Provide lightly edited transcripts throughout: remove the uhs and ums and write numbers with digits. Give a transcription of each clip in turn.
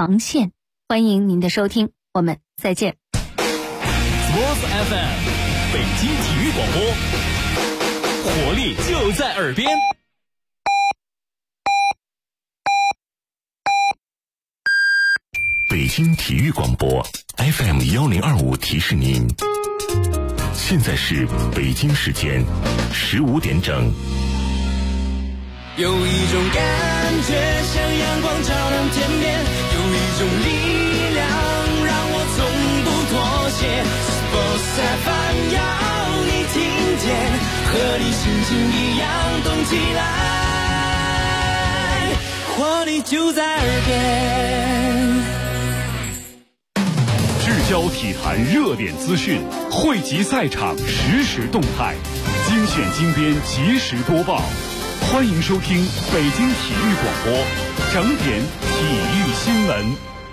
防线。欢迎您的收听，我们再见。 Sports FM 北京体育广播，活力就在耳边。 北京体育广播 FM1025 提示您，现在是北京时间15点整。 有一种感觉像阳光照亮天边，有一种力量让我从不妥协。Sports FM 要你听见，和你心情一样动起来，活力就在耳边。 聚焦体坛热点资讯，汇集赛场实时动态，精选精编及时播报。欢迎收听北京体育广播整点体育新闻。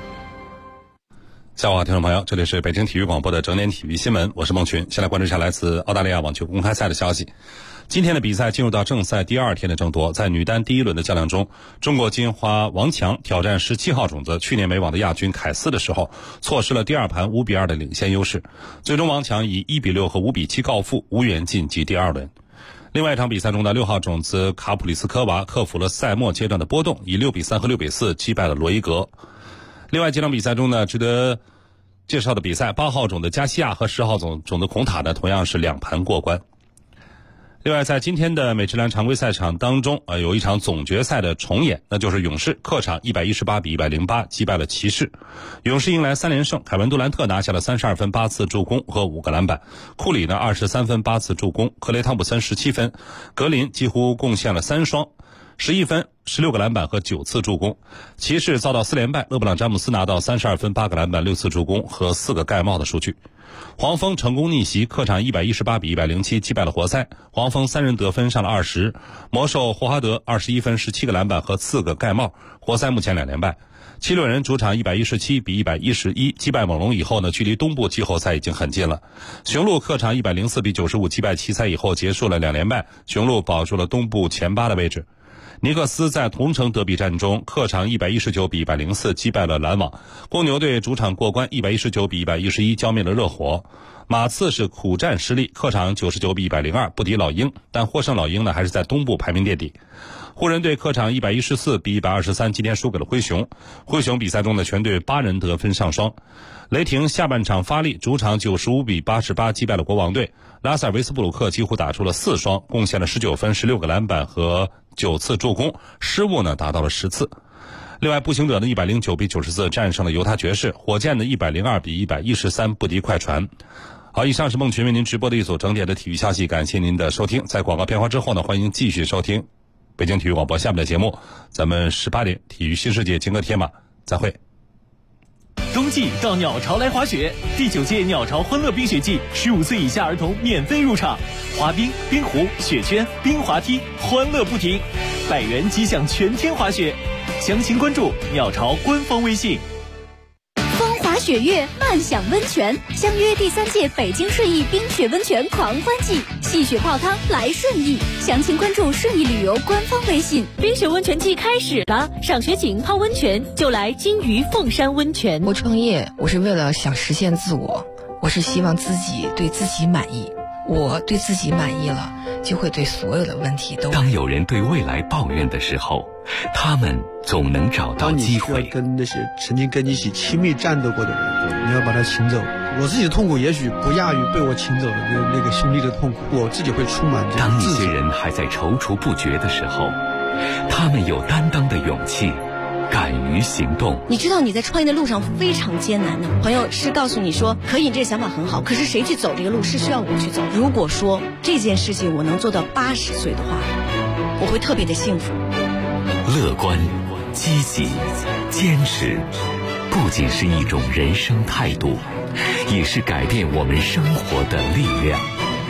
下午好，听众朋友，这里是北京体育广播的整点体育新闻，我是孟群。先来关注一下来自澳大利亚网球公开赛的消息。今天的比赛进入到正赛第二天的争夺，在女单第一轮的较量中，中国金花王强挑战17号种子去年美网的亚军凯斯的时候，错失了第二盘5比2的领先优势，最终王强以1比6和5比7告负，无缘晋级第二轮。另外一场比赛中的6号种子卡普里斯科娃克服了赛末阶段的波动，以6比3和6比4击败了罗伊格。另外几场比赛中呢，值得介绍的比赛，8号种的加西亚和10号种的孔塔呢，同样是2盘过关。另外，在今天的美职篮常规赛场当中，有一场总决赛的重演，那就是勇士客场118比108击败了骑士。勇士迎来3连胜，凯文杜兰特拿下了32分、8次助攻和5个篮板，库里呢23分、8次助攻，克雷汤普森17分，格林几乎贡献了3双，11分、16个篮板和9次助攻。骑士遭到4连败，勒布朗詹姆斯拿到32分、8个篮板、6次助攻和4个盖帽的数据。黄蜂成功逆袭，客场118比107击败了活塞，黄蜂3人得分上了20，魔兽霍华德21分、17个篮板和4个盖帽，活塞目前2连败。七六人主场117比111击败猛龙以后呢，距离东部季后赛已经很近了。雄鹿客场104比95击败奇才以后，结束了2连败，雄鹿保住了东部前8的位置。尼克斯在同城德比战中客场119比104击败了篮网，公牛队主场过关119比111浇灭了热火。马刺是苦战失利，客场99比102不敌老鹰，但获胜老鹰呢还是在东部排名垫底。湖人队客场114比123今天输给了灰熊，灰熊比赛中的全队8人得分上双。雷霆下半场发力，主场95比88击败了国王队，拉塞尔维斯布鲁克几乎打出了4双，贡献了19分、16个篮板和9次助攻，失误呢达到了10次。另外，步行者的109比94战胜了犹他爵士，火箭的102比113不敌快船。好，以上是孟群为您直播的一组整点的体育消息，感谢您的收听。在广告片花之后呢，欢迎继续收听北京体育广播下面的节目，咱们18点体育新世界金戈铁马再会。 冬季到鸟巢来滑雪，第9届鸟巢欢乐冰雪季，15岁以下儿童免费入场，滑冰、冰壶、雪圈、冰滑梯，欢乐不停，100元即享全天滑雪。详情关注鸟巢官方微信。 风华雪月，漫享温泉，相约第3届北京顺义冰雪温泉狂欢季，戏雪泡汤来顺义。详情关注顺义旅游官方微信。 冰雪温泉季开始了，赏雪景、泡温泉就来金鱼凤山温泉。 我创业，我是为了想实现自我，我是希望自己对自己满意。我对自己满意了，就会对所有的问题都。 当有人对未来抱怨的时候，他们总能找到机会。 当你需要跟那些曾经跟你一起亲密战斗过的人，你要把他请走。我自己的痛苦也许不亚于被我请走的那个兄弟的痛苦，我自己会充满这当一些人还在踌躇不决的时候，他们有担当的勇气，敢于行动。 你知道你在创业的路上非常艰难的，朋友是告诉你说可以，这个想法很好，可是谁去走这个路是需要我去走。如果说这件事情我能做到80岁的话，我会特别的幸福。 乐观、积极、坚持，不仅是一种人生态度，也是改变我们生活的力量。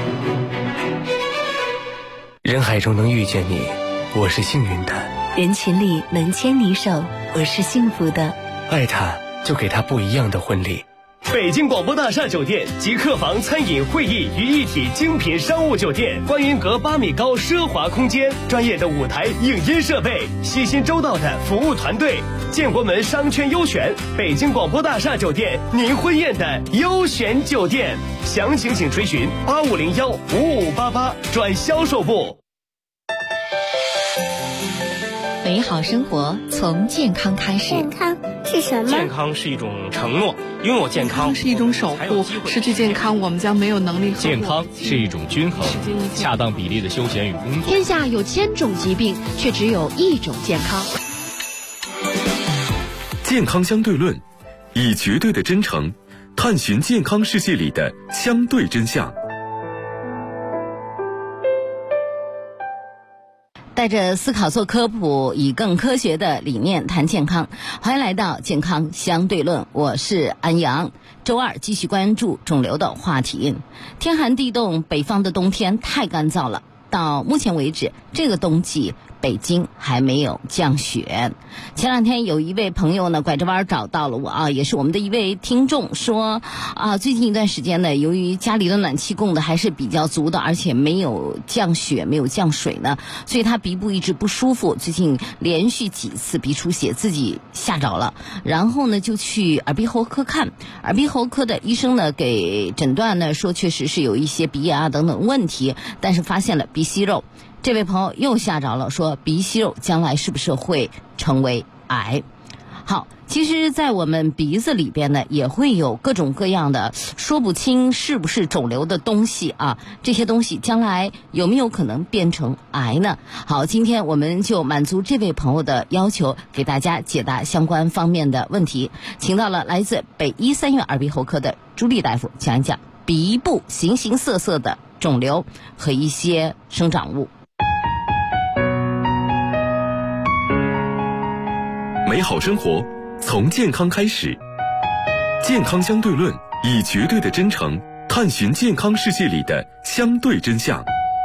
人海中能遇见你，我是幸运的。 人群里能牵你手，我是幸福的。 爱他，就给他不一样的婚礼。 北京广播大厦酒店集客房、餐饮、会议于一体精品商务酒店，观云阁8米高奢华空间，专业的舞台影音设备，细心周到的服务团队，建国门商圈优选，北京广播大厦酒店，您婚宴的优选酒店。详情请垂询8501-5588转销售部。 美好生活从健康开始。 健康是什么？ 健康是一种承诺，拥有健康是一种守护，失去健康我们将没有能力。 健康是一种均衡、恰当比例的休闲与工作。 天下有1000种疾病，却只有1种健康。 健康相对论，以绝对的真诚探寻健康世界里的相对真相。 带着思考做科普，以更科学的理念谈健康。欢迎来到健康相对论，我是安阳。周二继续关注肿瘤的话题。天寒地冻，北方的冬天太干燥了。到目前为止，这个冬季北京还没有降雪。前两天有一位朋友呢拐着弯找到了我啊，也是我们的一位听众，说最近一段时间呢，由于家里的暖气供的还是比较足的，而且没有降雪没有降水呢，所以他鼻部一直不舒服，最近连续几次鼻出血，自己吓着了，然后呢就去耳鼻喉科看。耳鼻喉科的医生呢给诊断呢说确实是有一些鼻炎啊等等问题，但是发现了鼻息肉。这位朋友又吓着了，说鼻息肉将来是不是会成为癌？好，其实在我们鼻子里边呢也会有各种各样的说不清是不是肿瘤的东西啊，这些东西将来有没有可能变成癌呢？好，今天我们就满足这位朋友的要求，给大家解答相关方面的问题，请到了来自北医3院耳鼻喉科的朱莉大夫，讲一讲鼻部形形色色的肿瘤和一些生长物。 美好生活从健康开始，健康相对论，以绝对的真诚探寻健康世界里的相对真相。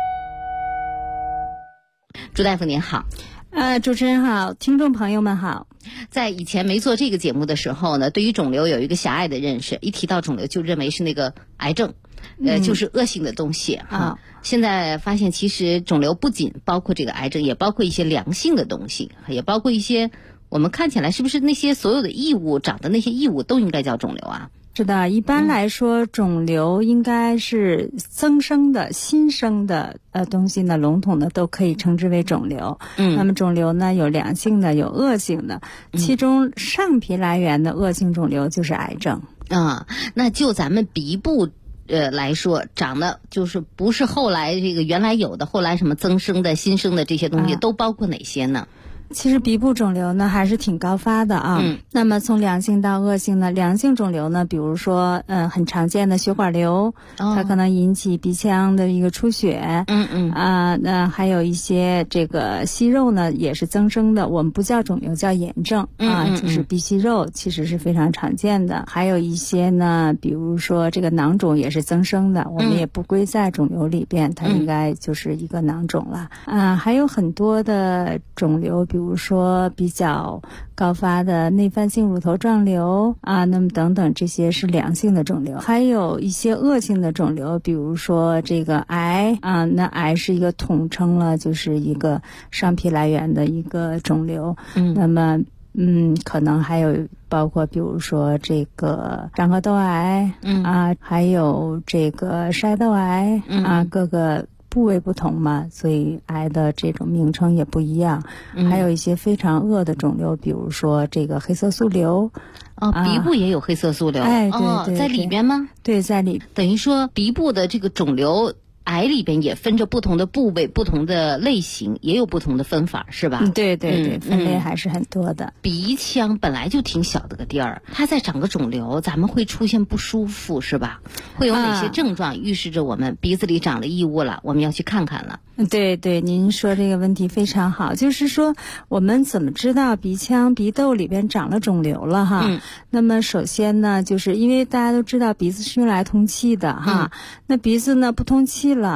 朱大夫您好。 主持人好，听众朋友们好。 在以前没做这个节目的时候呢，对于肿瘤有一个狭隘的认识，一提到肿瘤就认为是那个癌症，就是恶性的东西啊。现在发现其实肿瘤不仅包括这个癌症，也包括一些良性的东西，也包括一些我们看起来是不是那些所有的异物长的那些异物都应该叫肿瘤啊？ 是的，一般来说，肿瘤应该是增生的、新生的东西呢，笼统的都可以称之为肿瘤。那么肿瘤呢，有良性的，有恶性的，其中上皮来源的恶性肿瘤就是癌症。 那就咱们鼻部来说，长的就是不是后来这个原来有的，后来什么增生的、新生的这些东西，都包括哪些呢？ 其实鼻部肿瘤呢还是挺高发的啊。那么从良性到恶性呢，良性肿瘤呢，比如说很常见的血管瘤，它可能引起鼻腔的一个出血。那还有一些这个息肉呢也是增生的，我们不叫肿瘤，叫炎症就是鼻息肉，其实是非常常见的。还有一些呢，比如说这个囊肿也是增生的，我们也不归在肿瘤里边，它应该就是一个囊肿了。还有很多的肿瘤，比如说比较高发的内翻性乳头状瘤那么等等，这些是良性的肿瘤。还有一些恶性的肿瘤，比如说这个癌那癌是一个统称了，就是一个上皮来源的一个肿瘤。那么可能还有包括比如说这个上颌窦癌还有这个筛窦癌各个部位不同嘛，所以癌的这种名称也不一样。还有一些非常恶的肿瘤，比如说这个黑色素瘤。 鼻部也有黑色素瘤。对，在里边吗？ 对，在里。 等于说鼻部的这个肿瘤癌里边也分着不同的部位、不同的类型，也有不同的分法，是吧？ 对，分类还是很多的。 鼻腔本来就挺小的个地儿，它再长个肿瘤，咱们会出现不舒服，是吧？会有哪些症状预示着我们鼻子里长了异物了，我们要去看看了？ 对，您说这个问题非常好，就是说我们怎么知道鼻腔鼻窦里边长了肿瘤了哈？那么首先呢，就是因为大家都知道鼻子是用来通气的哈，那鼻子呢不通气了，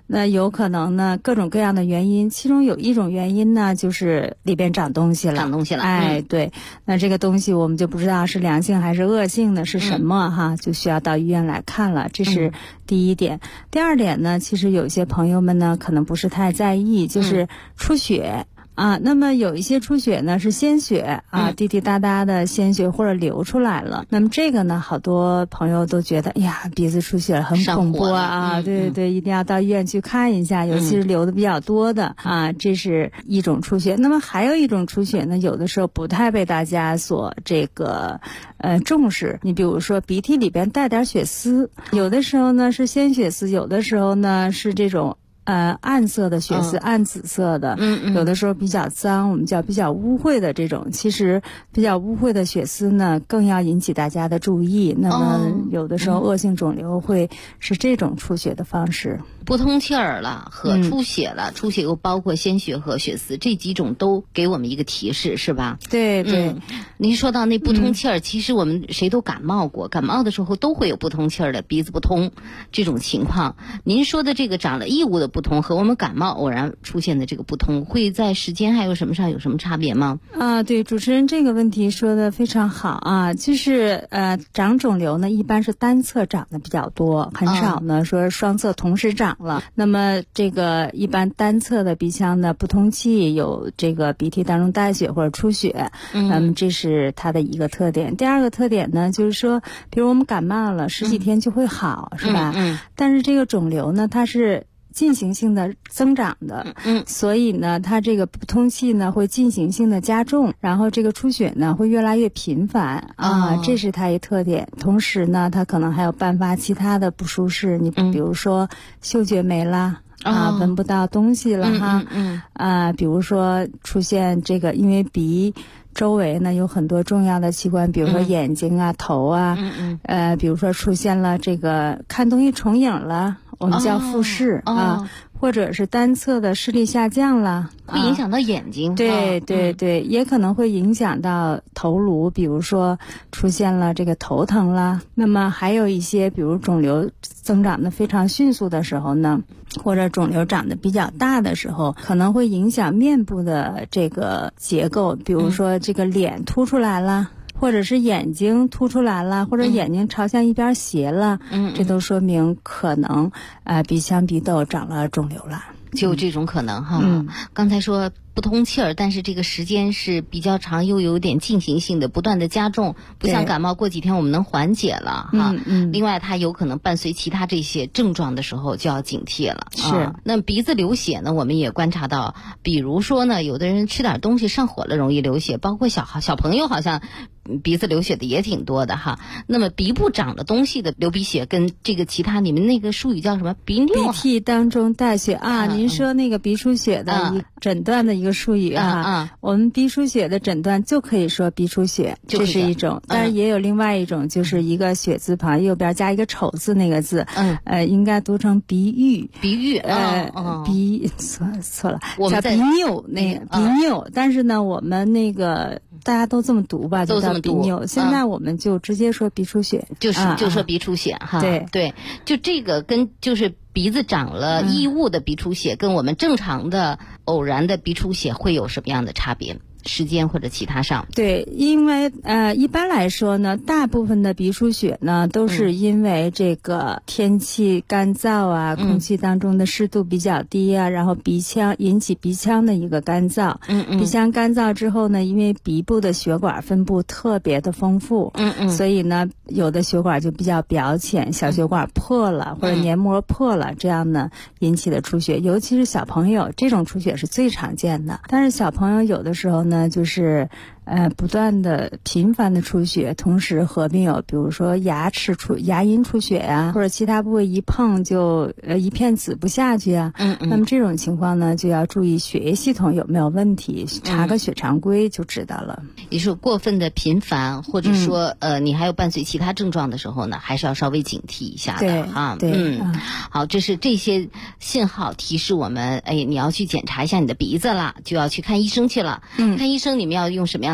那有可能呢各种各样的原因，其中有一种原因呢就是里边长东西了。哎，对，那这个东西我们就不知道是良性还是恶性的是什么哈，就需要到医院来看了。这是第一点。第二点呢，其实有些朋友们呢可能不是太在意，就是出血。那么有一些出血呢是鲜血滴滴答答的鲜血或者流出来了。那么这个呢，好多朋友都觉得，哎呀，鼻子出血了，很恐怖啊！对对，一定要到医院去看一下，尤其是流的比较多的这是一种出血。那么还有一种出血呢，有的时候不太被大家所这个重视。你比如说鼻涕里边带点血丝，有的时候呢是鲜血丝，有的时候呢是这种暗色的血丝，暗紫色的，有的时候比较脏，我们叫比较污秽的这种。其实比较污秽的血丝呢，更要引起大家的注意。那么有的时候恶性肿瘤会是这种出血的方式。 不通气儿了和出血了，出血又包括鲜血和血丝，这几种都给我们一个提示，是吧？ 对对。 您说到那不通气儿，其实我们谁都感冒过，感冒的时候都会有不通气儿的，鼻子不通这种情况。您说的这个长了异物的不通和我们感冒偶然出现的这个不通，会在时间还有什么上有什么差别吗？ 对，主持人这个问题说的非常好啊，就是长肿瘤呢一般是单侧长的比较多，很少呢说双侧同时长了。那么这个一般单侧的鼻腔的不通气，有这个鼻涕当中带血或者出血，这是它的一个特点。第二个特点呢，就是说比如我们感冒了10几天就会好，是吧？但是这个肿瘤呢，它是进行性的增长的，所以呢它这个不通气呢会进行性的加重，然后这个出血呢会越来越频繁这是它一特点。同时呢它可能还有伴发其他的不舒适，你比如说嗅觉没了闻不到东西了比如说出现这个，因为鼻周围呢有很多重要的器官，比如说眼睛头比如说出现了这个看东西重影了，我们叫复视或者是单侧的视力下降了， 会影响到眼睛。 对对对，也可能会影响到头颅，比如说出现了这个头疼了。那么还有一些，比如肿瘤增长的非常迅速的时候呢，或者肿瘤长得比较大的时候，可能会影响面部的这个结构，比如说这个脸凸出来了，或者是眼睛凸出来了，或者眼睛朝向一边斜了，这都说明可能鼻腔鼻窦长了肿瘤了， 就有这种可能哈。刚才说不通气儿，但是这个时间是比较长，又有点进行性的，不断的加重，不像感冒过几天我们能缓解了哈。另外它有可能伴随其他这些症状的时候就要警惕了。 是。 那鼻子流血呢，我们也观察到，比如说呢，有的人吃点东西上火了容易流血，包括小朋友好像鼻子流血的也挺多的哈。那么鼻部长了东西的流鼻血跟这个其他，你们那个术语叫什么？鼻尿？ 鼻涕当中带血您说那个鼻出血的诊断的一个术语我们鼻出血的诊断就可以说鼻出血，这是一种。但是也有另外一种，就是一个血字旁右边加一个丑字那个字，应该读成鼻郁。 鼻郁鼻错了，叫鼻拗，那个鼻拗。但是呢，我们那个大家都这么读吧，就叫鼻拗。现在我们就直接说鼻出血， 就说鼻出血哈。 对， 就这个跟就是鼻子长了异物的鼻出血，跟我们正常的偶然的鼻出血会有什么样的差别？时间或者其他上？ 对，因为一般来说呢，大部分的鼻出血呢都是因为这个天气干燥空气当中的湿度比较低然后引起鼻腔的一个干燥。鼻腔干燥之后呢，因为鼻部的血管分布特别的丰富，所以呢有的血管就比较表浅，小血管破了或者黏膜破了，这样呢引起的出血，尤其是小朋友，这种出血是最常见的。但是小朋友有的时候呢就是不断的频繁的出血，同时合并有比如说牙龈出血或者其他部位一碰就一片紫不下去那么这种情况呢就要注意血液系统有没有问题，查个血常规就知道了。 也是过分的频繁，或者说你还有伴随其他症状的时候呢，还是要稍微警惕一下的哈。好，这是这些信号提示我们，你要去检查一下你的鼻子了，就要去看医生去了。看医生你们要用什么样的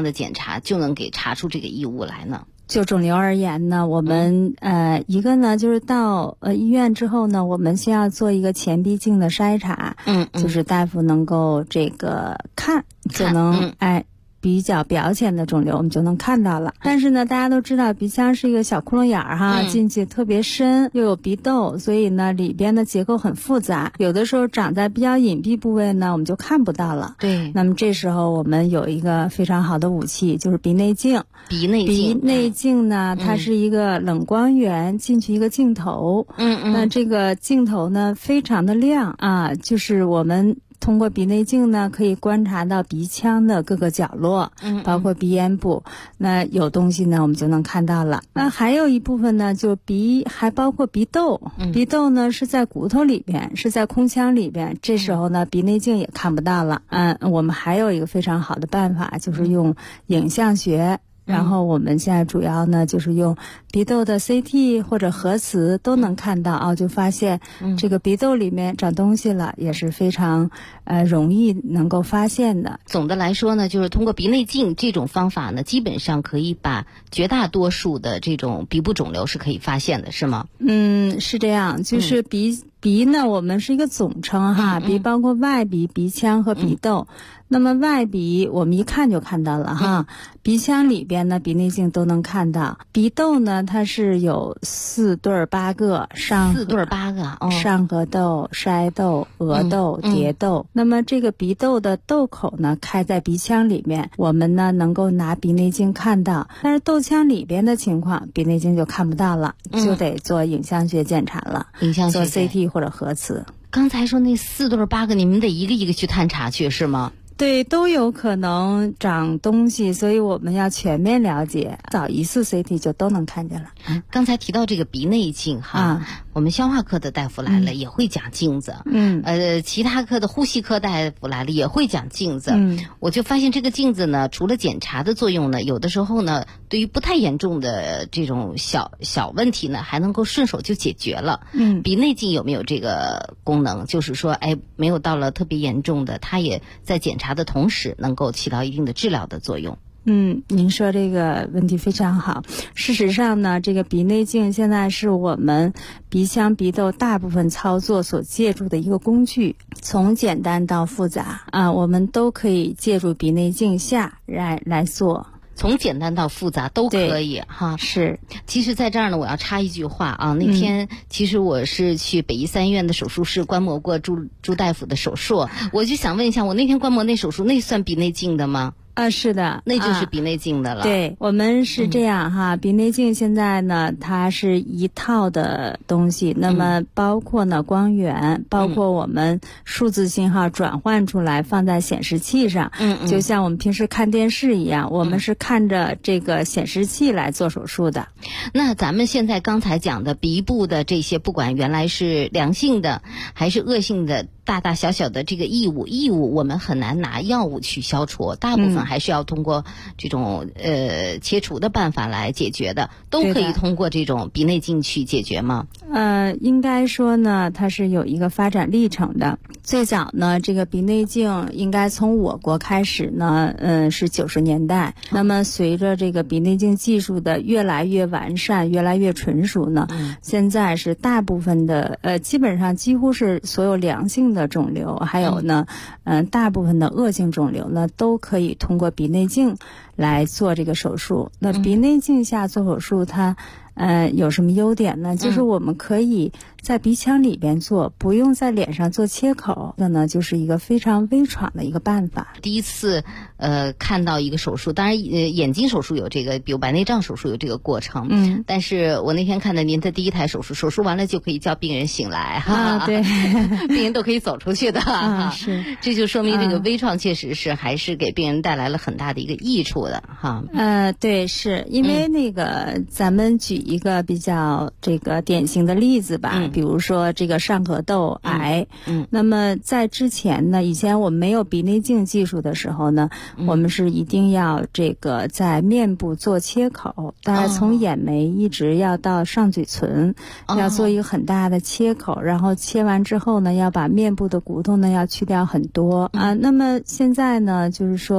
的检查就能给查出这个异物来呢？ 就肿瘤而言呢，我们一个呢就是到医院之后呢，我们先要做一个前鼻镜的筛查，就是大夫能够这个看就能比较表浅的肿瘤我们就能看到了。但是呢，大家都知道鼻腔是一个小窟窿眼儿哈，进去特别深，又有鼻窦，所以呢里边的结构很复杂，有的时候长在比较隐蔽部位呢，我们就看不到了。 对， 那么这时候我们有一个非常好的武器，就是鼻内镜。 鼻内镜呢，它是一个冷光源进去一个镜头，那这个镜头呢非常的亮啊，就是我们通过鼻内镜呢，可以观察到鼻腔的各个角落，包括鼻咽部。那有东西呢，我们就能看到了。那还有一部分呢，就还包括鼻窦。鼻窦呢是在骨头里边，是在空腔里边。这时候呢，鼻内镜也看不到了。我们还有一个非常好的办法，就是用影像学。然后我们现在主要呢就是用鼻窦的 CT 或者核磁都能看到啊，就发现这个鼻窦里面长东西了，也是非常容易能够发现的。 总的来说呢，就是通过鼻内镜这种方法呢，基本上可以把绝大多数的这种鼻部肿瘤是可以发现的，是吗？ 是这样，就是鼻呢，我们是一个总称哈，鼻包括外鼻、鼻腔和鼻窦。那么外鼻我们一看就看到了哈，鼻腔里边呢鼻内镜都能看到。鼻窦呢它是有4对儿8个，上颌窦、筛窦、额窦、蝶窦。那么这个鼻窦的窦口呢开在鼻腔里面，我们呢能够拿鼻内镜看到，但是窦腔里边的情况鼻内镜就看不到了，就得做影像学检查了，做 CT 或者核磁。 刚才说那4对8个，你们得一个一个去探查去是吗？ 对，都有可能长东西，所以我们要全面了解，早一次 CT 就都能看见了。 刚才提到这个鼻内镜哈，我们消化科的大夫来了也会讲镜子，其他科的呼吸科大夫来了也会讲镜子。我就发现这个镜子呢，除了检查的作用呢，有的时候呢，对于不太严重的这种小问题呢，还能够顺手就解决了。鼻内镜有没有这个功能？就是说，没有到了特别严重的，它也在检查的同时能够起到一定的治疗的作用。 您说这个问题非常好。事实上呢，这个鼻内镜现在是我们鼻腔鼻窦大部分操作所借助的一个工具，从简单到复杂我们都可以借助鼻内镜下来做。 从简单到复杂都可以哈。 是， 其实在这儿呢，我要插一句话啊。那天其实我是去北医3医院的手术室观摩过朱大夫的手术，我就想问一下，我那天观摩那手术，那算鼻内镜的吗？ 是的， 那就是鼻内镜的了。 对，我们是这样哈，鼻内镜现在呢，它是一套的东西，那么包括呢光源，包括我们数字信号转换出来放在显示器上，就像我们平时看电视一样，我们是看着这个显示器来做手术的。 那咱们现在刚才讲的鼻部的这些，不管原来是良性的还是恶性的，大大小小的这个异物，我们很难拿药物去消除，大部分还是要通过这种切除的办法来解决的，都可以通过这种鼻内镜去解决吗？ 应该说呢，它是有一个发展历程的。最早呢，这个鼻内镜应该从我国开始呢，是90年代。那么随着这个鼻内镜技术的越来越完善、越来越纯熟呢，现在是大部分的基本上几乎是所有良性的肿瘤，还有呢，大部分的恶性肿瘤呢，都可以通过鼻内镜来做这个手术。那鼻内镜下做手术，它有什么优点呢？就是我们可以在鼻腔里边做，不用在脸上做切口，这呢就是一个非常微创的一个办法。 第一次看到一个手术，当然眼睛手术有这个，比如白内障手术有这个过程，但是我那天看到您的第一台手术完了就可以叫病人醒来哈， 对， 病人都可以走出去的是， 这就说明这个微创确实是还是给病人带来了很大的一个益处的哈。 对，是因为那个咱们举一个比较这个典型的例子吧，比如说这个上颌窦癌，那么在之前呢，以前我们没有鼻内镜技术的时候呢，我们是一定要这个在面部做切口，大概从眼眉一直要到上嘴唇，要做一个很大的切口，然后切完之后呢，要把面部的骨头呢要去掉很多那么现在呢，就是说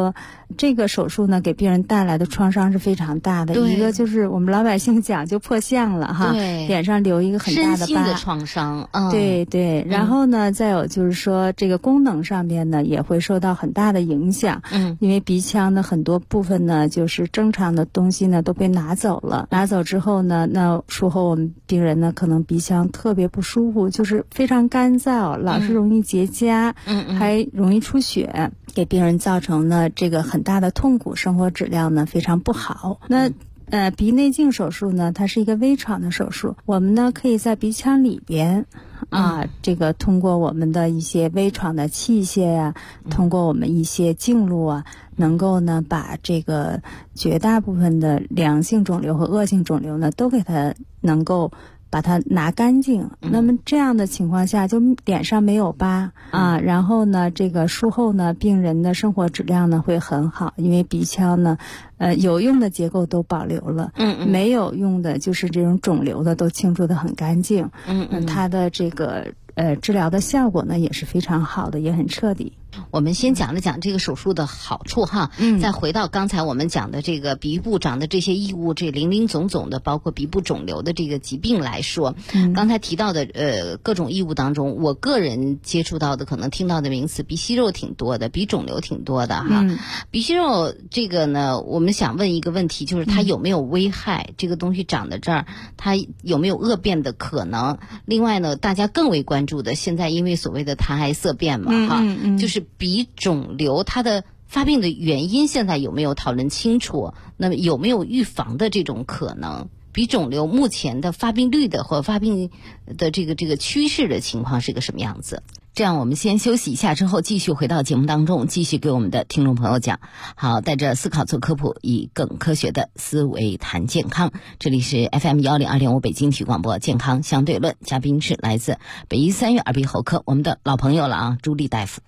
这个手术呢给病人带来的创伤是非常大的。一个就是我们老百姓讲就破相了哈，脸上留一个很大的疤， 身心的创伤。 对。然后呢，再有就是说这个功能上面呢也会受到很大的影响。因为鼻腔的很多部分呢，就是正常的东西呢都被拿走了。拿走之后呢，那术后我们病人呢可能鼻腔特别不舒服，就是非常干燥，老是容易结痂，还容易出血，给病人造成呢这个很大的痛苦，生活质量呢非常不好。那鼻内镜手术呢，它是一个微创的手术，我们呢可以在鼻腔里边这个通过我们的一些微创的器械呀，通过我们一些镜路啊，能够呢把这个绝大部分的良性肿瘤和恶性肿瘤呢都给它能够把它拿干净。那么这样的情况下，就脸上没有疤然后呢这个术后呢病人的生活质量呢会很好，因为鼻腔呢有用的结构都保留了，没有用的就是这种肿瘤的都清除得很干净。它的这个治疗的效果呢也是非常好的，也很彻底。 我们先讲了讲这个手术的好处哈，再回到刚才我们讲的这个鼻部长的这些异物，这林林总总的包括鼻部肿瘤的这个疾病来说，刚才提到的各种异物当中，我个人接触到的可能听到的名词，鼻息肉挺多的，鼻肿瘤挺多的哈。鼻息肉这个呢，我们想问一个问题，就是它有没有危害？这个东西长在这儿，它有没有恶变的可能？另外呢，大家更为关注的，现在因为所谓的谈癌色变嘛就是鼻肿瘤它的发病的原因现在有没有讨论清楚？那么有没有预防的这种可能？鼻肿瘤目前的发病率的或发病的这个趋势的情况是个什么样子？这样我们先休息一下，之后继续回到节目当中，继续给我们的听众朋友讲。好，带着思考做科普，以更科学的思维谈健康。这里是 FM102.5 北京体育广播健康相对论，嘉宾是来自北医3院耳鼻喉科我们的老朋友了朱莉大夫。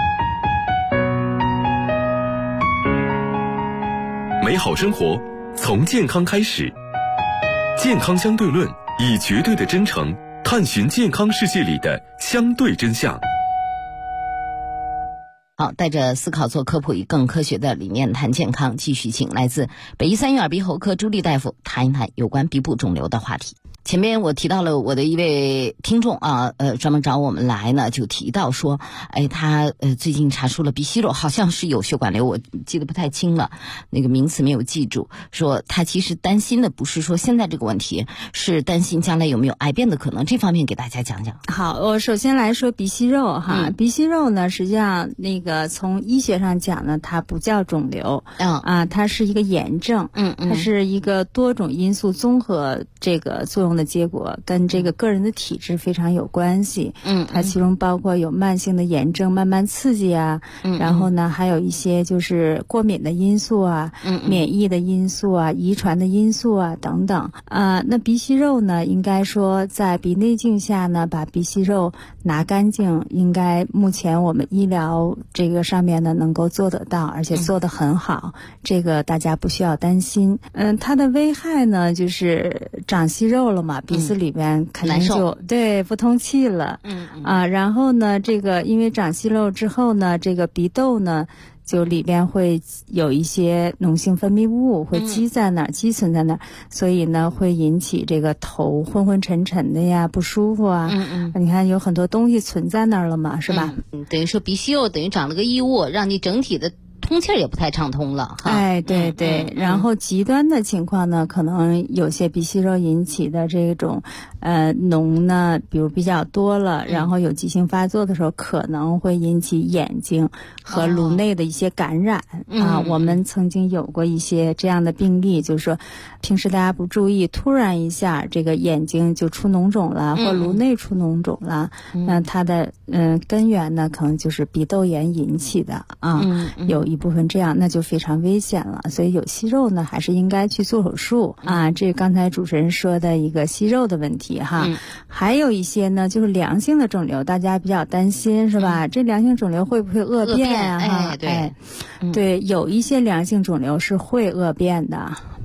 美好生活从健康开始，健康相对论以绝对的真诚探寻健康世界里的相对真相。 好，带着思考做科普，以更科学的理念谈健康，继续请来自北医3院耳鼻喉科朱莉大夫谈一谈有关鼻部肿瘤的话题。前面我提到了我的一位听众专门找我们来呢，就提到说，他最近查出了鼻息肉，好像是有血管瘤，我记得不太清了，那个名词没有记住。说他其实担心的不是说现在这个问题，是担心将来有没有癌变的可能，这方面给大家讲讲。 好，我首先来说鼻息肉哈，鼻息肉呢，实际上那个从医学上讲呢，它不叫肿瘤，它是一个炎症，它是一个多种因素综合这个作用的结果，跟这个个人的体质非常有关系。它其中包括有慢性的炎症慢慢刺激然后呢还有一些就是过敏的因素免疫的因素遗传的因素等等。那鼻息肉呢，应该说在鼻内镜下呢，把鼻息肉拿干净，应该目前我们医疗这个上面呢能够做得到，而且做得很好，这个大家不需要担心。它的危害呢，就是长息肉了嘛，鼻子里边肯定就对不通气了。然后呢，这个因为长息肉之后呢，这个鼻窦呢就里边会有一些脓性分泌物会积在那儿，积存在那儿，所以呢会引起这个头昏昏沉沉的呀，不舒服你看有很多东西存在那儿了嘛，是吧？ 等于说鼻息肉等于长了个异物，让你整体的通气也不太畅通了。 对。然后极端的情况呢，可能有些鼻息肉引起的这种脓呢，比如比较多了，然后有急性发作的时候，可能会引起眼睛和颅内的一些感染我们曾经有过一些这样的病例，就是说平时大家不注意，突然一下这个眼睛就出脓肿了，或颅内出脓肿了，那它的根源呢，可能就是鼻窦炎引起的有一部分这样，那就非常危险了。所以有息肉呢，还是应该去做手术这是刚才主持人说的一个息肉的问题还有一些呢，就是良性的肿瘤，大家比较担心是吧？这良性肿瘤会不会恶变对， 对，有一些良性肿瘤是会恶变的。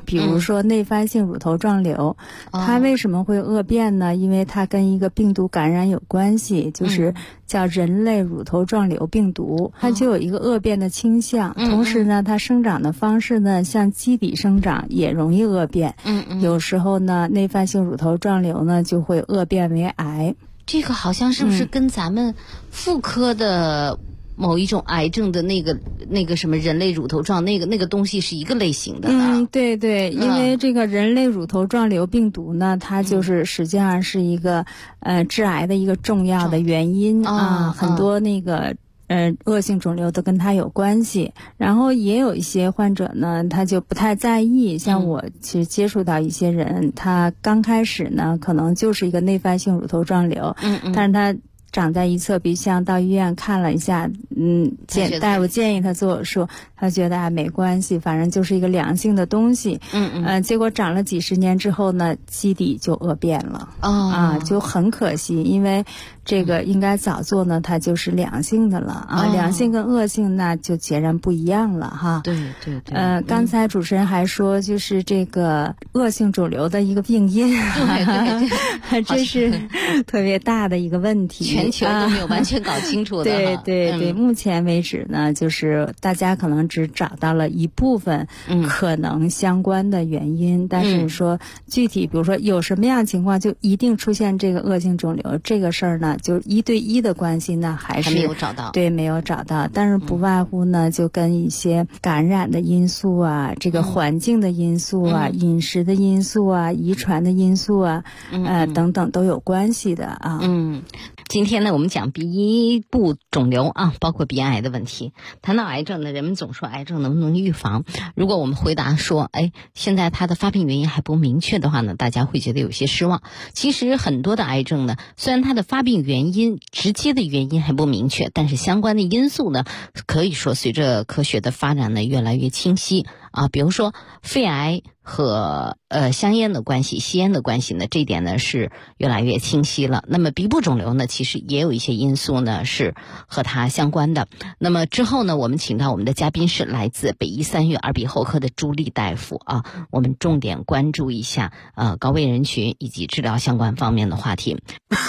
比如说内翻性乳头状瘤，它为什么会恶变呢？因为它跟一个病毒感染有关系，就是叫人类乳头状瘤病毒，它就有一个恶变的倾向。同时呢，它生长的方式呢，向基底生长也容易恶变。有时候呢，内翻性乳头状瘤呢就会恶变为癌。 这个好像是不是跟咱们妇科的某一种癌症的那个什么人类乳头状那个东西是一个类型的呢？ 对对，因为这个人类乳头状瘤病毒呢，它就是实际上是一个致癌的一个重要的原因啊，很多那个恶性肿瘤都跟它有关系。然后也有一些患者呢，他就不太在意，像我其实接触到一些人，他刚开始呢可能就是一个内翻性乳头状瘤，但是他长在一侧鼻腔，到医院看了一下，大夫建议他做手术，他觉得没关系，反正就是一个良性的东西。结果长了几十年之后呢，基底就恶变了。就很可惜，因为这个应该早做呢，它就是良性的了啊。良性跟恶性那就截然不一样了哈。 对对对。 刚才主持人还说，就是这个恶性肿瘤的一个病因，对，这是特别大的一个问题。 全球都没有完全搞清楚的。 对对对，目前为止呢，就是大家可能只找到了一部分可能相关的原因，但是说具体比如说有什么样的情况就一定出现这个恶性肿瘤，这个事儿呢就1对1的关系呢还是没有找到。 对，没有找到，但是不外乎呢就跟一些感染的因素啊，这个环境的因素啊，饮食的因素啊，遗传的因素啊，等等都有关系的啊。 今天呢，我们讲鼻部肿瘤啊，包括鼻癌的问题。谈到癌症呢，人们总说癌症能不能预防？如果我们回答说，现在它的发病原因还不明确的话呢，大家会觉得有些失望。其实很多的癌症呢，虽然它的发病原因直接的原因还不明确，但是相关的因素呢，可以说随着科学的发展呢，越来越清晰啊。比如说肺癌和香烟的关系、吸烟的关系呢，这一点呢是越来越清晰了。那么鼻部肿瘤呢，其实也有一些因素呢是和它相关的。那么之后呢，我们请到我们的嘉宾是来自北医3月耳鼻喉科的朱丽大夫啊，我们重点关注一下高危人群以及治疗相关方面的话题。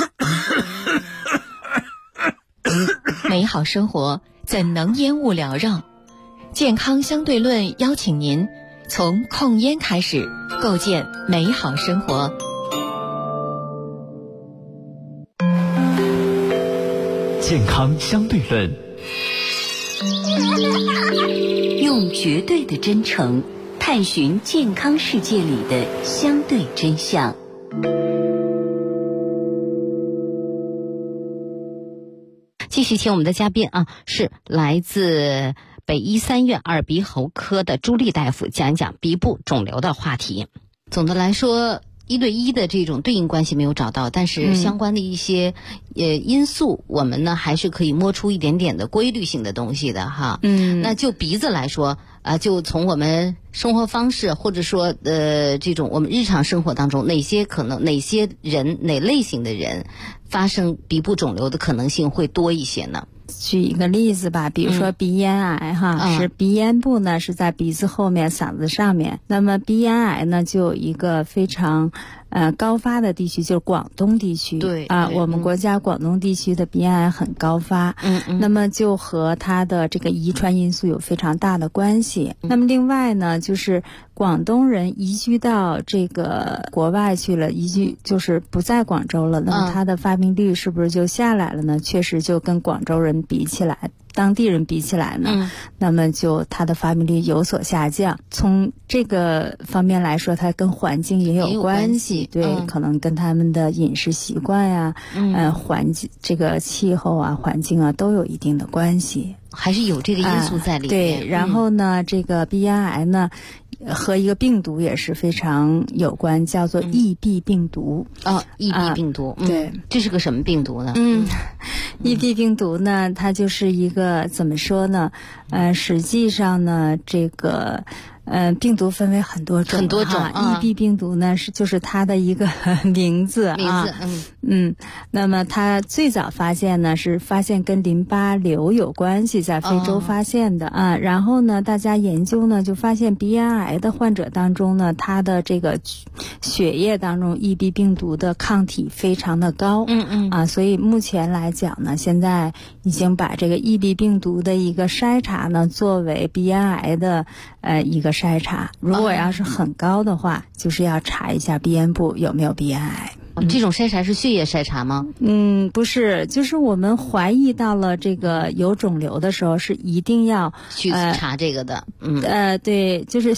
美好生活怎能烟雾缭绕？健康相对论邀请您从控烟开始，构建美好生活。 健康相对论， 用绝对的真诚探寻健康世界里的相对真相。 继续请我们的嘉宾啊，是来自北医3月耳鼻喉科的朱丽大夫讲一讲鼻部肿瘤的话题。总的来说，1对1的这种对应关系没有找到，但是相关的一些因素，我们呢还是可以摸出一点点的规律性的东西的哈。那就鼻子来说就从我们生活方式或者说这种我们日常生活当中，哪些人哪类型的人发生鼻部肿瘤的可能性会多一些呢？ 举一个例子吧，比如说鼻咽癌是鼻咽部呢是在鼻子后面嗓子上面，那么鼻咽癌呢就有一个非常高发的地区，就是广东地区。对我们国家广东地区的鼻咽癌很高发。那么就和它的这个遗传因素有非常大的关系。那么另外呢，就是广东人移居到这个国外去了，移居就是不在广州了，那么它的发病率是不是就下来了呢？确实就跟广州人比起来，当地人比起来呢，那么就它的发病率有所下降。从这个方面来说，它跟环境也有关系。对，可能跟他们的饮食习惯呀，环境这个气候啊、环境啊都有一定的关系， 还是有这个因素在里面。 对，然后呢，这个鼻咽癌呢和一个病毒也是非常有关，叫做EB 病毒。 EB 病毒， 对， 这是个什么病毒呢 ？EB 病毒呢，它就是一个怎么说呢？实际上呢，这个病毒分为很多种，EB 病毒呢就是它的一个名字。那么它最早发现呢是发现跟淋巴瘤有关系，在非洲发现的然后呢，大家研究呢就发现鼻咽癌的患者当中呢，他的这个血液当中 EB 病毒的抗体非常的高。所以目前来讲呢，现在已经把这个 EB 病毒的一个筛查呢作为鼻咽癌的一个筛查。如果要是很高的话，就是要查一下鼻咽部有没有鼻咽癌。 这种筛查是血液筛查吗？ 不是，就是我们怀疑到了这个有肿瘤的时候，是一定要去查这个的。 对，就是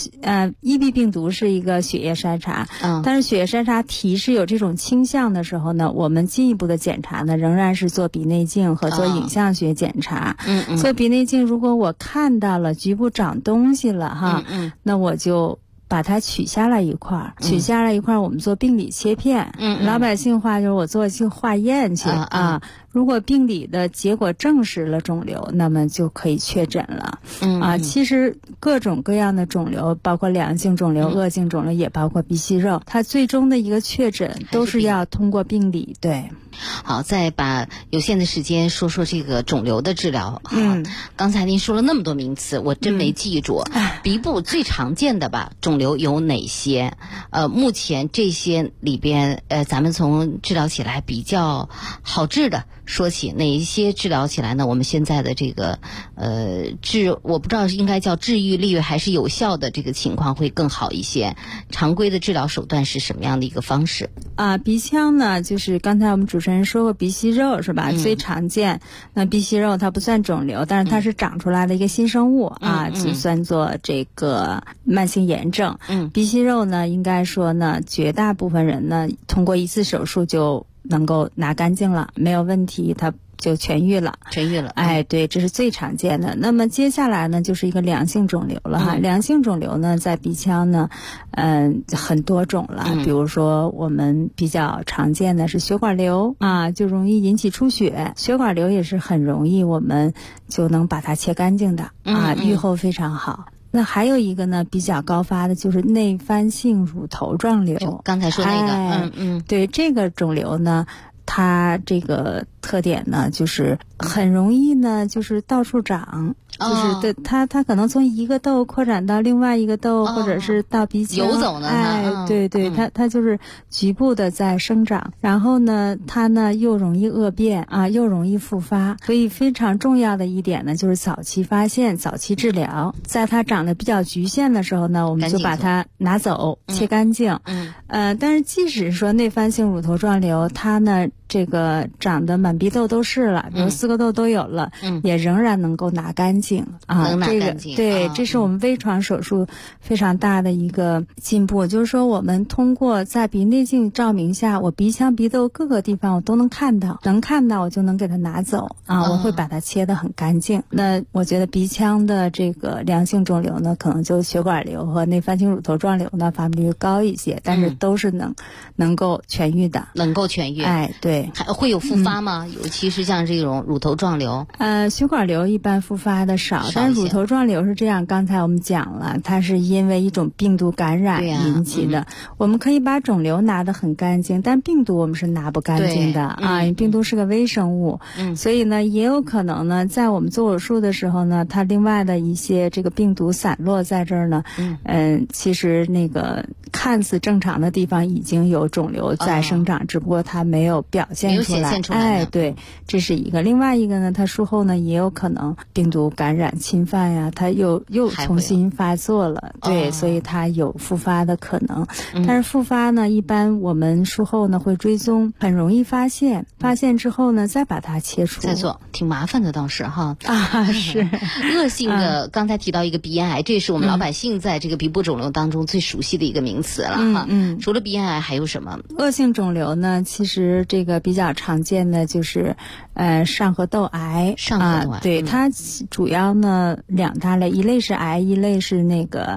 EB 病毒是一个血液筛查，但是血液筛查提示有这种倾向的时候呢，我们进一步的检查呢，仍然是做鼻内镜和做影像学检查。做鼻内镜，如果我看到了局部长东西了哈，那我就把它取下来一块，我们做病理切片。老百姓话就是我做去化验去如果病理的结果证实了肿瘤，那么就可以确诊了。其实各种各样的肿瘤，包括良性肿瘤、恶性肿瘤，也包括鼻息肉，它最终的一个确诊都是要通过病理。对。 好，再把有限的时间说说这个肿瘤的治疗。刚才您说了那么多名词，我真没记住。鼻部最常见的吧，肿瘤有哪些？目前这些里边，咱们从治疗起来比较好治的说起，哪一些治疗起来呢？我们现在的这个我不知道应该叫治愈率还是有效的这个情况会更好一些。常规的治疗手段是什么样的一个方式？ 鼻腔呢，就是刚才我们主持人说过鼻息肉是吧？最常见。那鼻息肉它不算肿瘤，但是它是长出来的一个新生物就算作这个慢性炎症。鼻息肉呢，应该说呢，绝大部分人呢，通过一次手术就能够拿干净了，没有问题，它就痊愈了。对，这是最常见的。那么接下来呢，就是一个良性肿瘤了良性肿瘤呢，在鼻腔呢，很多种了。比如说我们比较常见的是血管瘤就容易引起出血。血管瘤也是很容易，我们就能把它切干净的愈后非常好。那还有一个呢，比较高发的就是内翻性乳头状瘤， 刚才说那个。 对，这个肿瘤呢，它这个特点呢，就是很容易呢，就是到处长，就是它可能从一个窦扩展到另外一个窦，或者是到鼻腔游走呢。 对，它就是局部的在生长，然后呢，它呢又容易恶变又容易复发，所以非常重要的一点呢，就是早期发现、早期治疗。在它长得比较局限的时候呢，我们就把它拿走，切干净。但是即使说内翻性乳头状瘤，它呢这个长得满鼻窦都是了，比如4个窦都有了，也仍然能够拿干净能拿干净。 对，这是我们微创手术非常大的一个进步，就是说我们通过在鼻内镜照明下，我鼻腔鼻窦各个地方我都能看到，我就能给它拿走我会把它切得很干净。那我觉得鼻腔的这个良性肿瘤呢，可能就血管瘤和内翻性乳头状瘤呢发病率高一些，但是都是能够痊愈的。 能够痊愈。 对。 还会有复发吗？尤其是像这种乳头状瘤。 血管瘤一般复发的少，但乳头状瘤是这样，刚才我们讲了，它是因为一种病毒感染引起的。我们可以把肿瘤拿得很干净，但病毒我们是拿不干净的病毒是个微生物。所以呢，也有可能呢，在我们做手术的时候呢，它另外的一些这个病毒散落在这儿呢，其实那个看似正常的地方已经有肿瘤在生长，只不过它没有表现出来。对，这是一个。另外一个呢，它术后呢也有可能病毒感染侵犯呀，它又重新发作了。对，所以它有复发的可能。但是复发呢，一般我们术后呢会追踪，很容易发现之后呢再把它切除。 再做挺麻烦的倒是哈。 是。 恶性的刚才提到一个鼻咽癌，这也是我们老百姓在这个鼻部肿瘤当中最熟悉的一个名词了哈。除了鼻咽癌还有什么？ 恶性肿瘤呢，其实这个比较常见的就是上颌窦癌。 上颌窦癌。 对，它主要呢2大类，一类是癌，一类是那个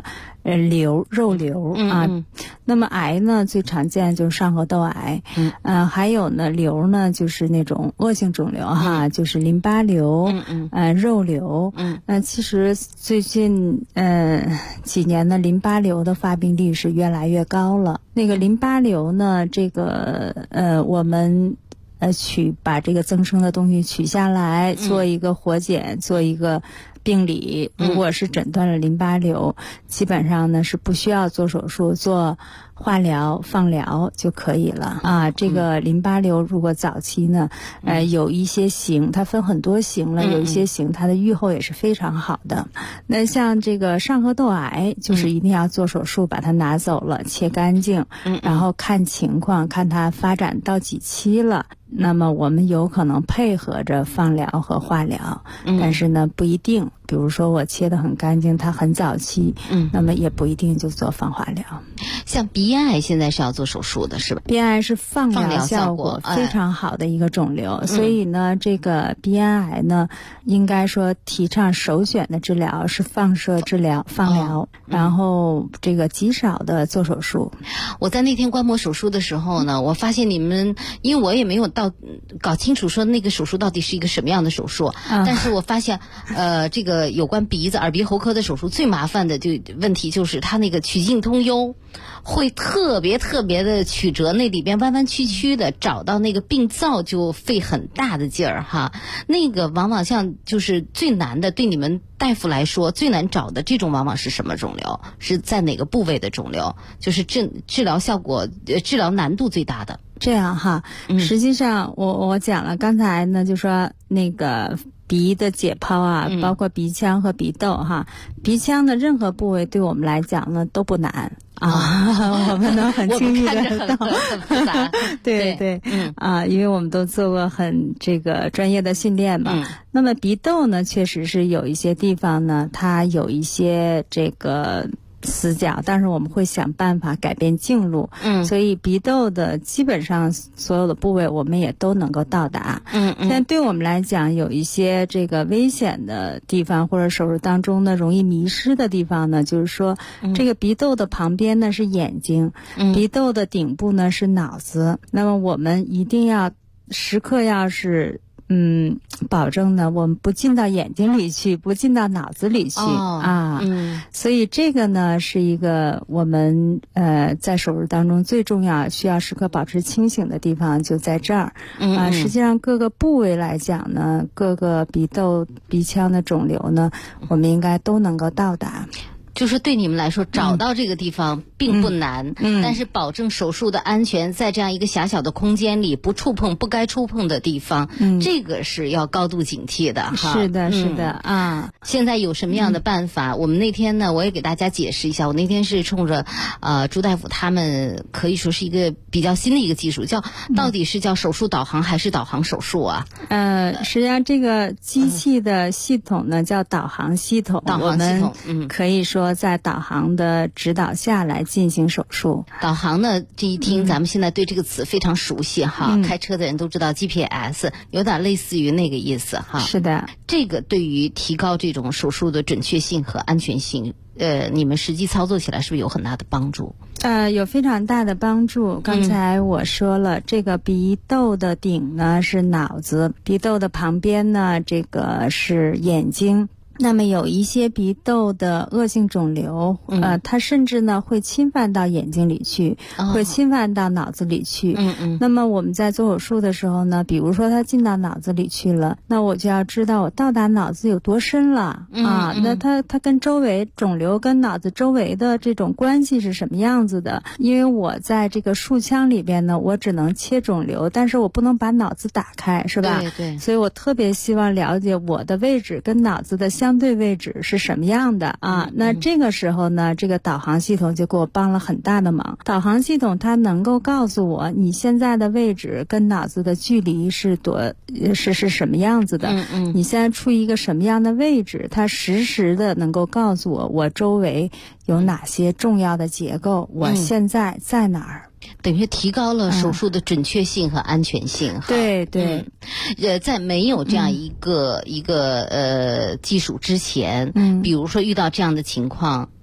肉瘤啊。那么癌呢，最常见就是上颌窦癌，还有呢瘤呢就是那种恶性肿瘤哈，就是淋巴瘤，肉瘤。其实最近几年呢，淋巴瘤的发病率是越来越高了。那个淋巴瘤呢，这个我们把这个增生的东西取下来，做一个活检，做一个病理。如果是诊断了淋巴瘤，基本上呢是不需要做手术，做化疗、放疗就可以了啊。这个淋巴瘤如果早期呢，有一些型，它分很多型了，有一些型它的预后也是非常好的。那像这个上颌窦癌，就是一定要做手术把它拿走了，切干净，然后看情况，看它发展到几期了。那么我们有可能配合着放疗和化疗，但是呢不一定。比如说我切得很干净，它很早期，那么也不一定就做放化疗。 像鼻咽癌现在是要做手术的是吧？ 鼻咽癌是放疗效果非常好的一个肿瘤，所以呢这个鼻咽癌呢应该说提倡首选的治疗是放射治疗、放疗，然后这个极少的做手术。 我在那天观摩手术的时候呢，我发现你们，因为我也没有搞清楚说那个手术到底是一个什么样的手术，但是我发现这个有关鼻子耳鼻喉科的手术最麻烦的问题就是它那个曲径通幽，会特别的曲折，那里边弯弯曲曲的，找到那个病灶就费很大的劲儿哈。那个往往像就是最难的，对你们大夫来说最难找的这种往往是什么肿瘤？是在哪个部位的肿瘤？就是治疗效果治疗难度最大的。 这样哈，实际上我讲了，刚才呢就说那个鼻的解剖啊，包括鼻腔和鼻窦哈，鼻腔的任何部位对我们来讲呢都不难啊，我们能很轻易的到，对，因为我们都做过很这个专业的训练嘛。那么鼻窦呢，确实是有一些地方呢，它有一些这个死角，但是我们会想办法改变径路，所以鼻窦的基本上所有的部位我们也都能够到达。但对我们来讲，有一些这个危险的地方或者手术当中呢容易迷失的地方呢，就是说这个鼻窦的旁边呢是眼睛，鼻窦的顶部呢是脑子，那么我们一定要时刻要是保证呢，我们不进到眼睛里去，不进到脑子里去所以这个呢是一个我们在手术当中最重要需要时刻保持清醒的地方就在这儿实际上各个部位来讲呢，各个鼻窦鼻腔的肿瘤呢，我们应该都能够到达。 就是对你们来说找到这个地方并不难，但是保证手术的安全，在这样一个狭小的空间里不触碰不该触碰的地方，这个是要高度警惕的哈。 是的现在有什么样的办法？我们那天呢，我也给大家解释一下。我那天是冲着朱大夫他们可以说是一个比较新的一个技术，到底是叫手术导航还是导航手术啊？ 实际上这个机器的系统呢叫导航系统，我们可以说在导航的指导下来进行手术。 导航呢，这一听咱们现在对这个词非常熟悉哈，开车的人都知道 GPS， 有点类似于那个意思哈。 是的， 这个对于提高这种手术的准确性和安全性，你们实际操作起来是不是有很大的帮助？ 有非常大的帮助。刚才我说了，这个鼻窦的顶呢是脑子，鼻窦的旁边呢这个是眼睛。那么有一些鼻窦的恶性肿瘤，它甚至呢会侵犯到眼睛里去，会侵犯到脑子里去。那么我们在做手术的时候呢，比如说它进到脑子里去了，那我就要知道我到达脑子有多深了那它跟周围肿瘤跟脑子周围的这种关系是什么样子的？因为我在这个术腔里边呢，我只能切肿瘤，但是我不能把脑子打开，是吧？ 对。 所以我特别希望了解我的位置跟脑子的相对位置是什么样的那这个时候呢，这个导航系统就给我帮了很大的忙。导航系统它能够告诉我你现在的位置跟脑子的距离是什么样子的你现在处于一个什么样的位置，它实时的能够告诉我周围有哪些重要的结构，我现在在哪儿。 等于提高了手术的准确性和安全性。 对， 在没有这样一个技术之前，比如说遇到这样的情况，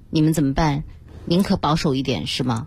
你们怎么办？宁可保守一点是吗？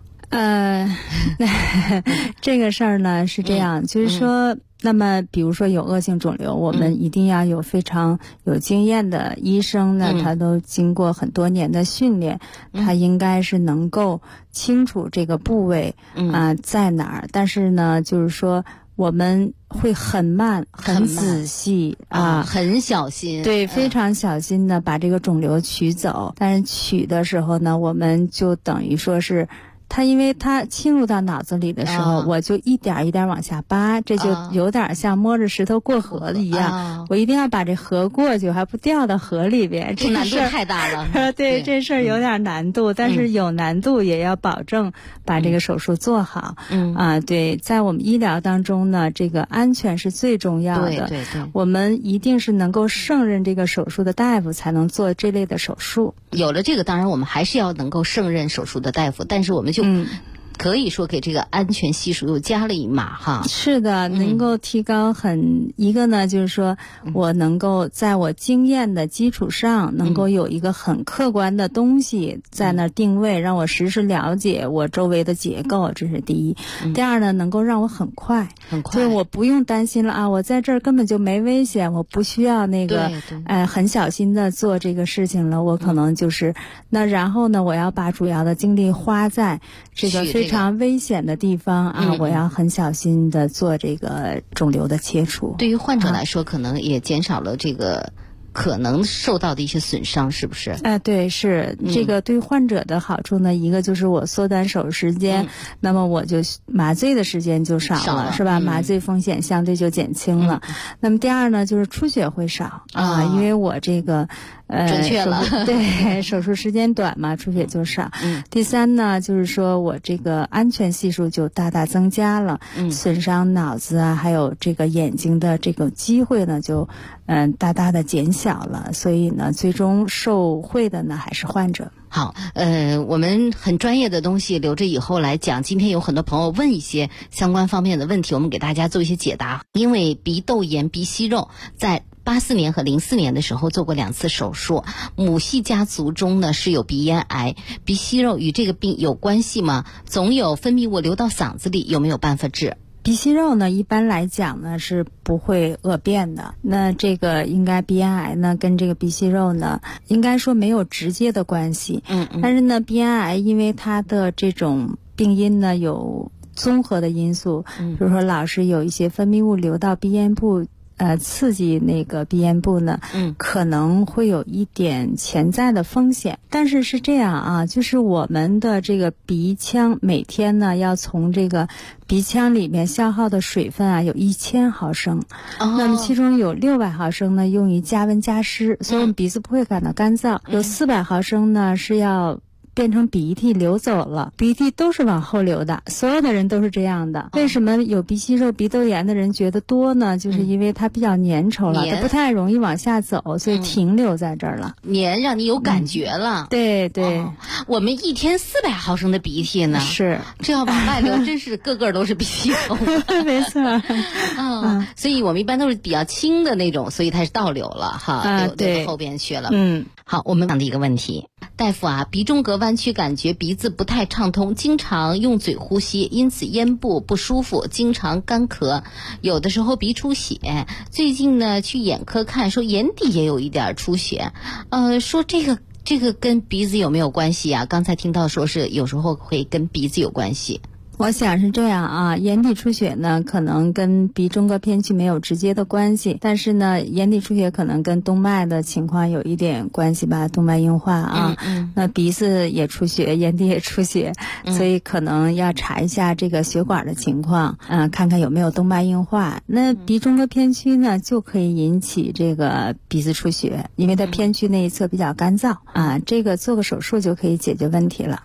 这个事儿呢是这样，就是说，那么比如说有恶性肿瘤，我们一定要有非常有经验的医生呢，他都经过很多年的训练，他应该是能够清楚这个部位在哪儿。但是呢，就是说我们会很慢、很仔细很小心， 对，非常小心的把这个肿瘤取走。但是取的时候呢，我们就等于说是。因为它侵入到脑子里的时候，我就一点一点往下扒，这就有点像摸着石头过河一样。我一定要把这河过去，还不掉到河里边， 这难度太大了。 对，这事儿有点难度，但是有难度也要保证把这个手术做好。对，在我们医疗当中呢，这个安全是最重要的。 对， 我们一定是能够胜任这个手术的大夫，才能做这类的手术。 有了这个，当然我们还是要能够胜任手术的大夫，但是我们就可以说给这个安全系数又加了一码哈。 是的，能够提高一个呢，就是说我能够在我经验的基础上，能够有一个很客观的东西在那儿定位，让我实时了解我周围的结构，这是第一。第二呢，能够让我很快，就是我不用担心了我在这儿根本就没危险，我不需要那个很小心的做这个事情了，我可能就是那然后呢，我要把主要的精力花在这个非常危险的地方我要很小心的做这个肿瘤的切除。 对于患者来说，可能也减少了这个可能受到的一些损伤，是不是？ 对，是这个对患者的好处呢，一个就是我缩短手术时间，那么我就麻醉的时间就少了，是吧？麻醉风险相对就减轻了。那么第二呢，就是出血会少因为我这个准确了， 对，手术时间短嘛，出血就少。第三呢，就是说我这个安全系数就大大增加了，损伤脑子还有这个眼睛的这个机会呢，就大大的减小了。所以呢，最终受惠的呢还是患者。 好，我们很专业的东西留着以后来讲。今天有很多朋友问一些相关方面的问题，我们给大家做一些解答。因为鼻窦炎、鼻息肉在84年和04年的时候做过2次手术，母系家族中呢是有鼻咽癌，鼻息肉与这个病有关系吗？总有分泌物流到嗓子里，有没有办法治？ 鼻息肉呢，一般来讲呢是不会恶变的。那这个应该鼻咽癌呢跟这个鼻息肉呢，应该说没有直接的关系。但是呢，鼻咽癌因为它的这种病因呢有综合的因素，比如说老是有一些分泌物流到鼻咽部。刺激那个鼻咽部呢，可能会有一点潜在的风险。但是是这样就是我们的这个鼻腔每天呢要从这个鼻腔里面消耗的水分有1000毫升，那么其中有600毫升呢用于加温加湿，所以我们鼻子不会感到干燥。有400毫升呢是要变成鼻涕流走了，鼻涕都是往后流的，所有的人都是这样的。为什么有鼻息肉、鼻窦炎的人觉得多呢？就是因为它比较粘稠了，它不太容易往下走，所以停留在这儿了。 粘让你有感觉了。 对对， 我们一天400毫升的鼻涕呢， 是这要往外流，真是个个都是鼻涕孔。 没错。 所以我们一般都是比较轻的那种，所以它是倒流了哈，流到后边去了。好，我们讲的一个问题，大夫鼻中隔弯曲，感觉鼻子不太畅通，经常用嘴呼吸，因此咽部不舒服，经常干咳，有的时候鼻出血。最近呢去眼科看，说眼底也有一点出血，说这个跟鼻子有没有关系啊？刚才听到说是有时候会跟鼻子有关系。 我想是这样眼底出血呢可能跟鼻中隔偏曲没有直接的关系，但是呢眼底出血可能跟动脉的情况有一点关系吧，动脉硬化那鼻子也出血，眼底也出血，所以可能要查一下这个血管的情况看看有没有动脉硬化。那鼻中隔偏曲呢就可以引起这个鼻子出血，因为它偏曲那一侧比较干燥这个做个手术就可以解决问题了。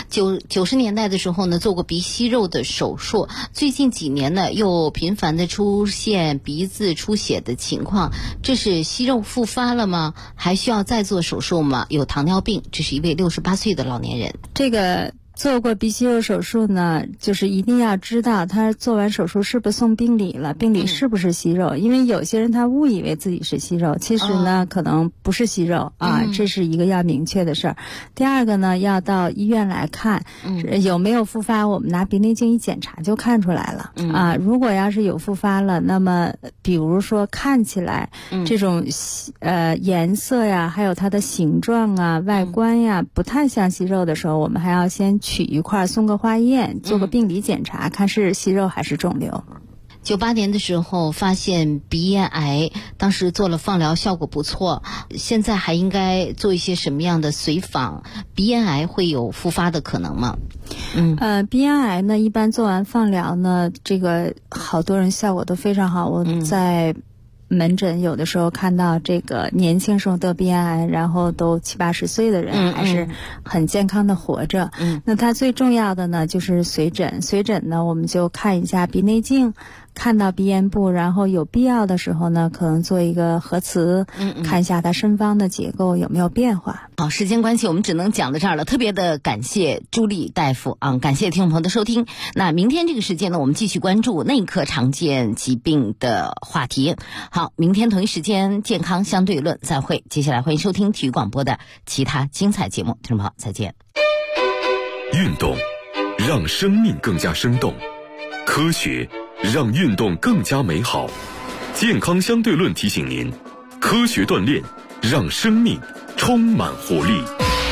90年代的时候呢做过鼻息肉的手术，最近几年呢又频繁的出现鼻子出血的情况，这是息肉复发了吗？还需要再做手术吗？有糖尿病，这是一位68岁的老年人。 这个做过鼻息肉手术呢，就是一定要知道他做完手术是不是送病理了，病理是不是息肉，因为有些人他误以为自己是息肉，其实呢可能不是息肉啊，这是一个要明确的事儿。第二个呢，要到医院来看，有没有复发，我们拿鼻内镜一检查就看出来了啊。如果要是有复发了，那么比如说看起来这种颜色呀，还有它的形状啊、外观呀不太像息肉的时候，我们还要先取一块送个化验，做个病理检查，看是息肉还是肿瘤。 98年的时候发现鼻咽癌，当时做了放疗，效果不错。现在还应该做一些什么样的随访？鼻咽癌会有复发的可能吗？ 鼻咽癌呢，一般做完放疗呢，这个好多人效果都非常好。我在门诊有的时候看到这个年轻时候得鼻咽癌，然后都70、80岁的人还是很健康的活着。那它最重要的呢就是随诊，随诊呢我们就看一下鼻内镜，看到鼻咽部，然后有必要的时候呢可能做一个核磁，看一下它深方的结构有没有变化。 好，时间关系我们只能讲到这儿了，特别的感谢朱莉大夫啊，感谢听众朋友的收听。那明天这个时间呢，我们继续关注内科常见疾病的话题。好，明天同一时间健康相对论再会。接下来欢迎收听体育广播的其他精彩节目，听众朋友再见。 运动让生命更加生动，科学让运动更加美好。健康相对论提醒您，科学锻炼让生命充满活力。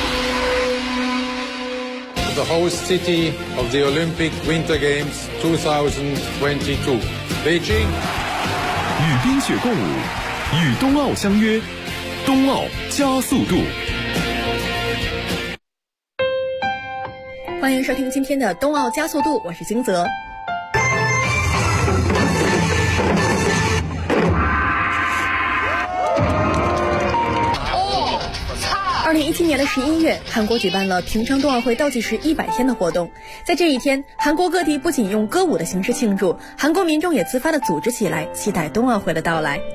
The host city of the Olympic Winter Games 2022, Beijing. 与冰雪共舞，与冬奥相约，冬奥加速度。 欢迎收听今天的冬奥加速度，我是金泽。2017年的11月，韩国举办了平昌冬奥会倒计时100天的活动。在这一天，韩国各地不仅用歌舞的形式庆祝，韩国民众也自发地组织起来，期待冬奥会的到来。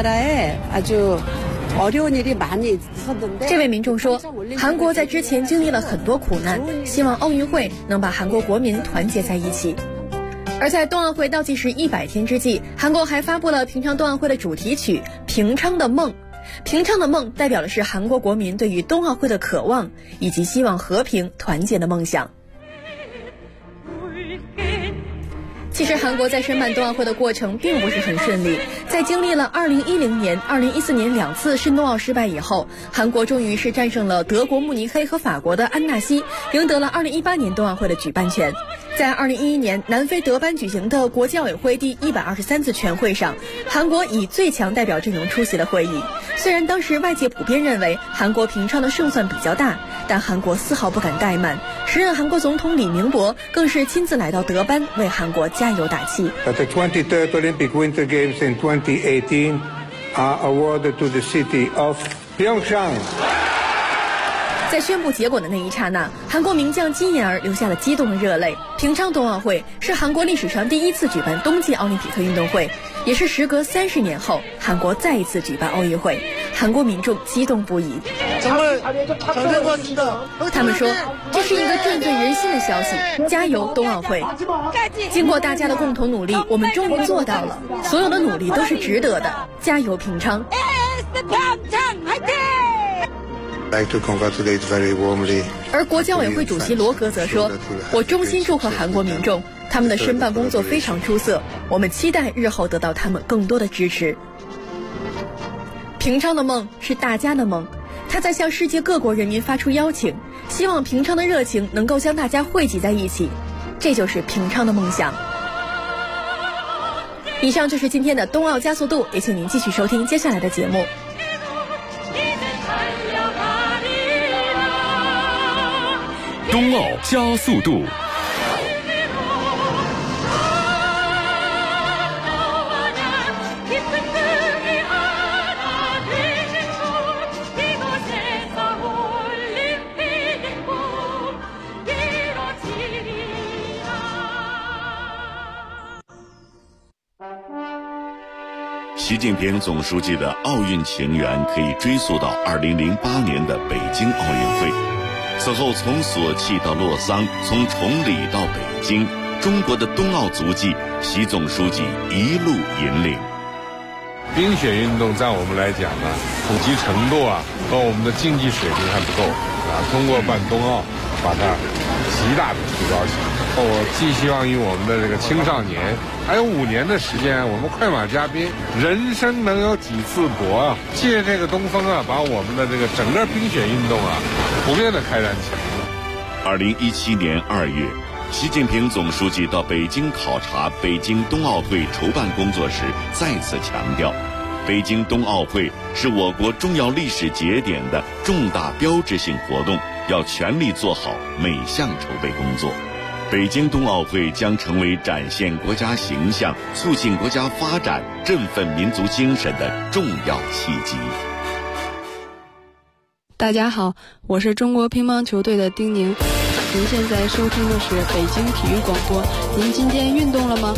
这位民众说，韩国在之前经历了很多苦难，希望奥运会能把韩国国民团结在一起。而在冬奥会倒计时100天之际，韩国还发布了平昌冬奥会的主题曲《平昌的梦》。平昌的梦代表的是韩国国民对于冬奥会的渴望，以及希望和平团结的梦想。其实韩国在申办冬奥会的过程并不是很顺利，在经历了2010年、2014年2次申冬奥失败以后，韩国终于是战胜了德国慕尼黑和法国的安纳西，赢得了2018年冬奥会的举办权。在2011年南非德班举行的国际奥委会第123次全会上，韩国以最强代表阵容出席了会议。虽然当时外界普遍认为韩国平昌的胜算比较大，但韩国丝毫不敢怠慢。时任韩国总统李明博更是亲自来到德班为韩国加油打气。 The 23rd Olympic Winter Games in 2018 are awarded to the city of Pyeongchang. 在宣布结果的那一刹那，韩国名将金妍儿流下了激动的热泪。平昌冬奥会是韩国历史上第一次举办冬季奥林匹克运动会，也是时隔30年后韩国再一次举办奥运会，韩国民众激动不已。他们说，这是一个振奋人心的消息，加油冬奥会！经过大家的共同努力，我们终于做到了，所有的努力都是值得的，加油平昌！而国际奥委会主席罗格则说，我衷心祝贺韩国民众，他们的申办工作非常出色，我们期待日后得到他们更多的支持。平昌的梦是大家的梦，他在向世界各国人民发出邀请，希望平昌的热情能够将大家汇集在一起，这就是平昌的梦想。以上就是今天的冬奥加速度，也请您继续收听接下来的节目。 冬奥加速度。 习近平总书记的奥运情缘可以追溯到2008年的北京奥运会。 此后从索契到洛桑，从崇礼到北京，中国的冬奥足迹，习总书记一路引领。 冰雪运动在我们来讲呢，普及程度和我们的竞技水平还不够通过办冬奥，把它极大的提高起来。我寄希望于我们的这个青少年，还有5年的时间，我们快马加鞭，人生能有几次搏借这个东风把我们的这个整个冰雪运动普遍的开展起来。 2017年2月，习近平总书记到北京考察北京冬奥会筹办工作时，再次强调，北京冬奥会是我国重要历史节点的重大标志性活动，要全力做好每项筹备工作。北京冬奥会将成为展现国家形象、促进国家发展、振奋民族精神的重要契机。 大家好，我是中国乒乓球队的丁宁。您现在收听的是北京体育广播。您今天运动了吗？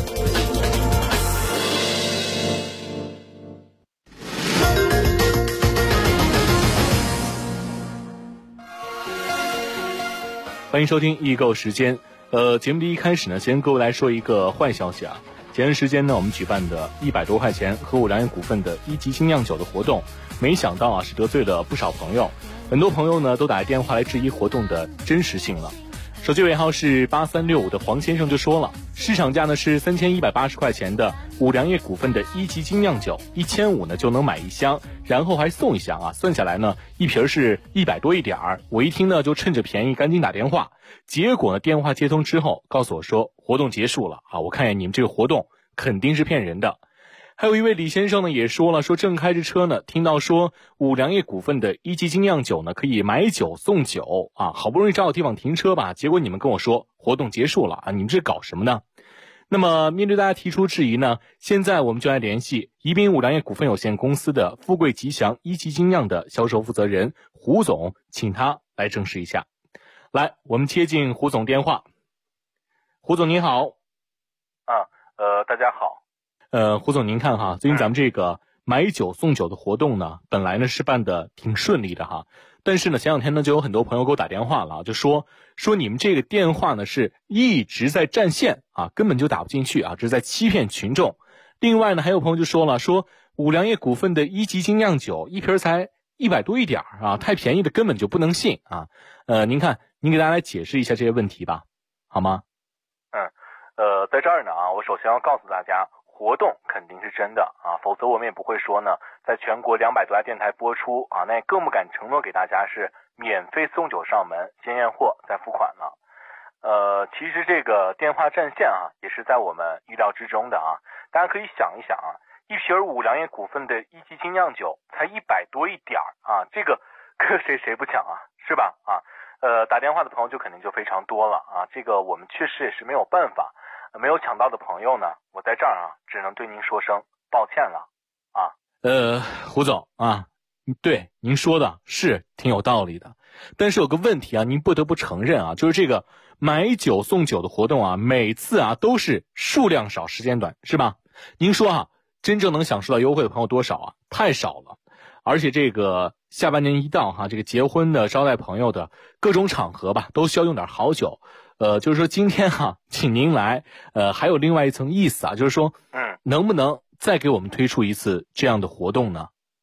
欢迎收听易购时间。节目的一开始呢，先各位来说一个坏消息前段时间呢，我们举办的100多块钱和5粮液股份的1级精酿酒的活动，没想到是得罪了不少朋友。很多朋友呢都打电话来质疑活动的真实性了。手机尾号是8365的黄先生就说了，市场价呢是3180块钱的5粮液股份的1级精酿酒，1500呢就能买1箱，然后还送1箱算下来呢一瓶是100多一点儿。我一听呢就趁着便宜赶紧打电话，结果呢电话接通之后告诉我说活动结束了我看见你们这个活动肯定是骗人的。还有一位李先生呢也说了，说正开着车呢，听到说5粮液股份的1级精酿酒呢可以买酒送酒好不容易找到地方停车吧，结果你们跟我说活动结束了你们这搞什么呢？那么面对大家提出质疑呢，现在我们就来联系宜宾5粮液股份有限公司的富贵吉祥1级精酿的销售负责人胡总，请他来证实一下。来，我们接进胡总电话。胡总您好。 大家好。 胡总您看最近咱们这个买酒送酒的活动呢，本来呢是办的挺顺利的但是呢前2天呢就有很多朋友给我打电话了，就说你们这个电话呢是一直在占线根本就打不进去这是在欺骗群众。另外呢还有朋友就说了，说5粮液股份的1级精酿酒一瓶才100多一点太便宜的根本就不能信您看您给大家来解释一下这些问题吧，好吗？ 在这儿呢我首先要告诉大家，活动肯定是真的否则我们也不会说呢在全国200多家电台播出那也更不敢承诺给大家是免费送酒上门，先验货再付款了。其实这个电话占线也是在我们预料之中的大家可以想一想一瓶5粮液股份的1级精酿酒才100多一点这个跟谁不抢是吧打电话的朋友就肯定就非常多了这个我们确实也是没有办法。没有抢到的朋友呢，我在这儿只能对您说声抱歉了胡总对您说的是挺有道理的，但是有个问题您不得不承认就是这个买酒送酒的活动每次都是数量少时间短是吧？您说真正能享受到优惠的朋友多少太少了。而且这个下半年一到这个结婚的招待朋友的各种场合吧都需要用点好酒。就是说今天请您来还有另外一层意思就是说能不能再给我们推出一次这样的活动呢？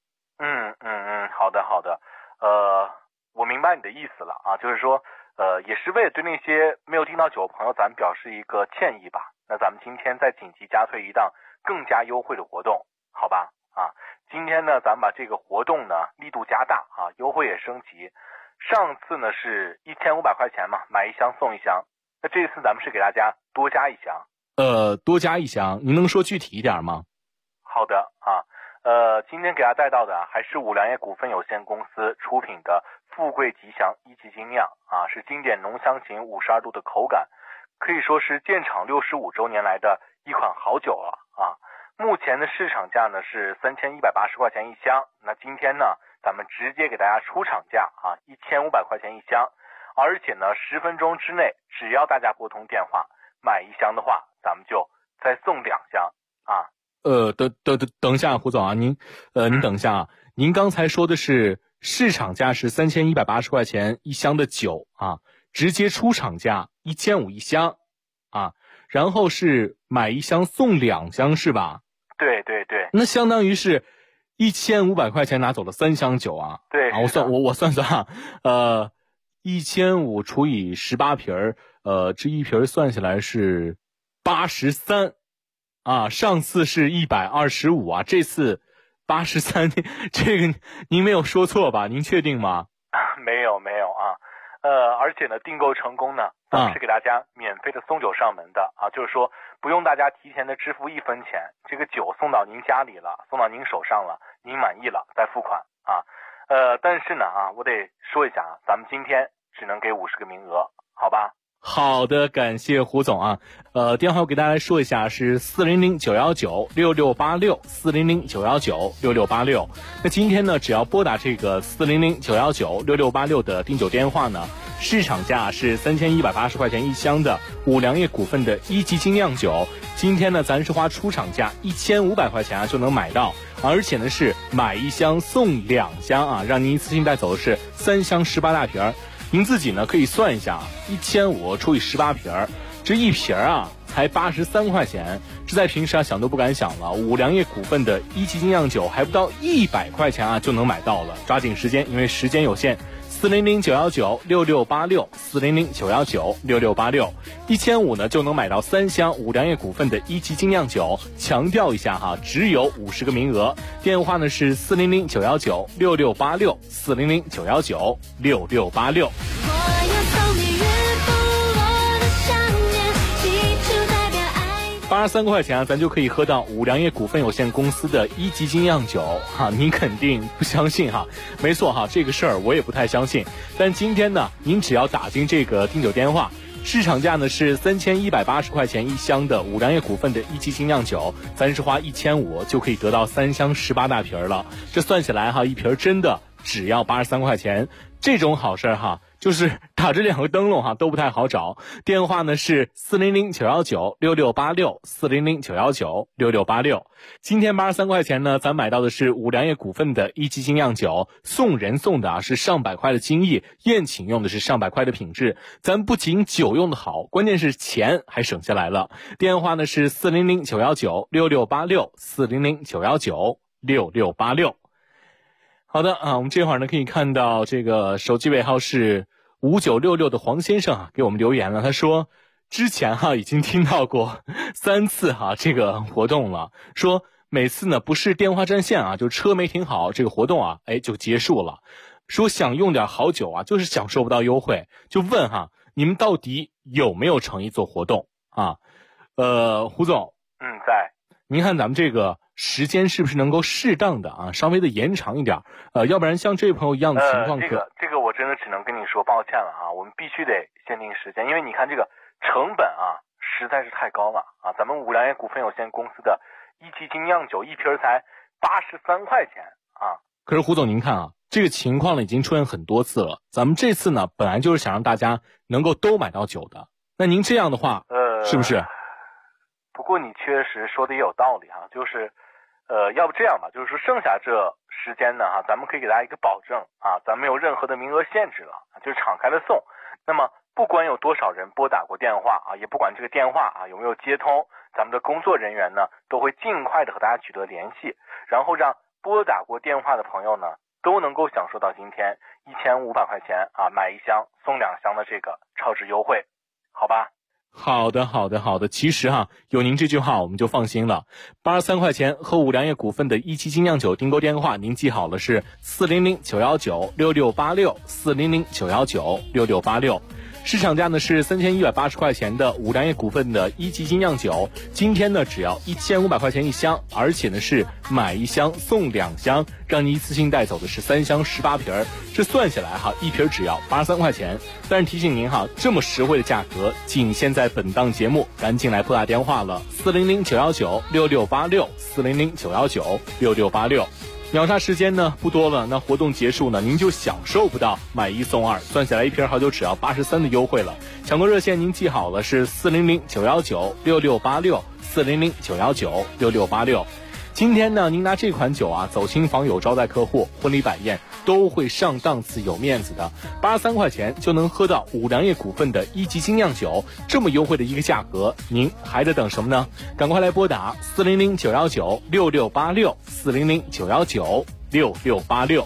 好的我明白你的意思了就是说也是为了对那些没有订到酒的朋友咱们表示一个歉意吧。那咱们今天再紧急加推一档更加优惠的活动，好吧今天呢咱们把这个活动呢力度加大优惠也升级。上次呢是1500块钱嘛，买1箱送1箱。那这次咱们是给大家多加1箱。 多加1箱，您能说具体一点吗？ 好的今天给大家带到的还是5粮液股份有限公司出品的富贵吉祥1级精酿是经典浓香型52度的口感，可以说是建厂65周年来的一款好酒了目前的市场价呢是3180块钱1箱，那今天呢咱们直接给大家出厂价1500块钱1箱，而且呢10分钟之内只要大家拨通电话买1箱的话，咱们就再送2箱等一下胡总您等一下您刚才说的是市场价是3180块钱一箱的酒啊，直接出厂价1500一箱啊，然后是买一箱送2箱是吧？ 对对对。 那相当于是1500块钱拿走了3箱酒啊。 对啊，我算算啊，1500除以18瓶这一瓶算下来是83啊，上次是125啊，这次83，这个您没有说错吧？您确定吗？ 没有啊，而且呢，订购成功呢，咱们是给大家免费的送酒上门的啊，就是说不用大家提前的支付1分钱，这个酒送到您家里了，送到您手上了，您满意了再付款啊。但是呢我得说一下啊，咱们今天只能给50个名额，好吧？ 好的，感谢胡总啊。电话我给大家来说一下，是400-919-6686，400-919-6686。那今天呢，只要拨打这个400-919-6686的订酒电话呢，市场价是3180块钱一箱的五粮液股份的1级精酿酒，今天呢，咱是花出厂价1500块钱就能买到，而且呢是买一箱送2箱啊，让您一次性带走的是3箱18大瓶。您自己呢可以算一下，1500除以18瓶，这一瓶啊才83块钱，这在平时想都不敢想了。五粮液股份的1级精酿酒还不到100块钱就能买到了，抓紧时间，因为时间有限。400-919-6686，400-919-6686，1500呢就能买到3箱五粮液股份的1级精酿酒。强调一下只有50个名额。电话呢是400-919-6686，400-919-6686。83块钱咱就可以喝到五粮液股份有限公司的1级精酿酒您肯定不相信没错这个事儿我也不太相信。但今天呢，您只要打进这个订酒电话，市场价呢是3180块钱一箱的五粮液股份的1级精酿酒，咱是花1500就可以得到3箱18大瓶了。这算起来一瓶真的只要83块钱，这种好事就是打这2个灯笼都不太好找。电话呢是400-919-6686，400-919-6686。今天83块钱呢，咱买到的是五粮液股份的1级精酿酒，送人送的是上百块的精益，宴请用的是上百块的品质。咱不仅酒用的好，关键是钱还省下来了。电话呢是400-919-6686，400-919-6686。好的我们这会儿呢可以看到这个手机尾号是5966的黄先生给我们留言了，他说之前已经听到过3次这个活动了，说每次呢不是电话占线就车没停好，这个活动就结束了，说想用点好酒就是享受不到优惠，就问你们到底有没有诚意做活动胡总在。 您看咱们这个时间是不是能够适当的稍微的延长一点要不然像这位朋友一样的情况这个我真的只能跟你说抱歉了我们必须得限定时间，因为你看这个成本实在是太高了咱们五粮液股份有限公司的1级精酿酒一瓶才83块钱可是胡总您看这个情况呢已经出现很多次了，咱们这次呢本来就是想让大家能够都买到酒的，那您这样的话是不是？ 不过你确实说的也有道理就是要不这样吧，就是说剩下这时间呢咱们可以给大家一个保证咱没有任何的名额限制了，就是敞开的送。那么不管有多少人拨打过电话也不管这个电话有没有接通，咱们的工作人员呢都会尽快的和大家取得联系，然后让拨打过电话的朋友呢都能够享受到今天1500块钱买1箱送2箱的这个超值优惠，好吧？ 好的，其实有您这句话我们就放心了。83块钱和五粮液股份的1级精酿酒订购电话您记好了，是400-919-6686，400-919-6686。市场价呢是3180块钱的五粮液股份的1级精酿酒，今天呢只要1500块钱一箱，而且呢是买1箱送2箱，让你一次性带走的是3箱18瓶，这算下来一瓶只要83块钱。但是提醒您这么实惠的价格仅限在本档节目，赶紧来拨打电话了，400-919-6686，400-919-6686。秒杀时间呢不多了，那活动结束呢您就享受不到买1送2，算下来一瓶好酒只要83的优惠了。抢购热线您记好了，是400-919-6686，400-919-6686。今天呢您拿这款酒走亲访友招待客户，婚礼摆宴都会上档次有面子的。83块钱就能喝到五粮液股份的一级精酿酒，这么优惠的一个价格，您还在等什么呢？赶快来拨打400-919-6686，400-919-6686。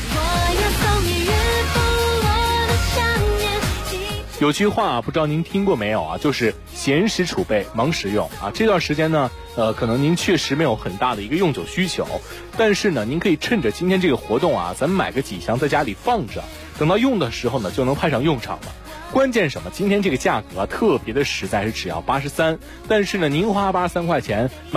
有句话不知道您听过没有啊，就是闲时储备，忙时用啊。这段时间呢，可能您确实没有很大的一个用酒需求，但是呢，您可以趁着今天这个活动啊，咱们买个几箱在家里放着，等到用的时候呢，就能派上用场了。关键什么？今天这个价格特别的实在，是只要83，但是呢，您花83块钱。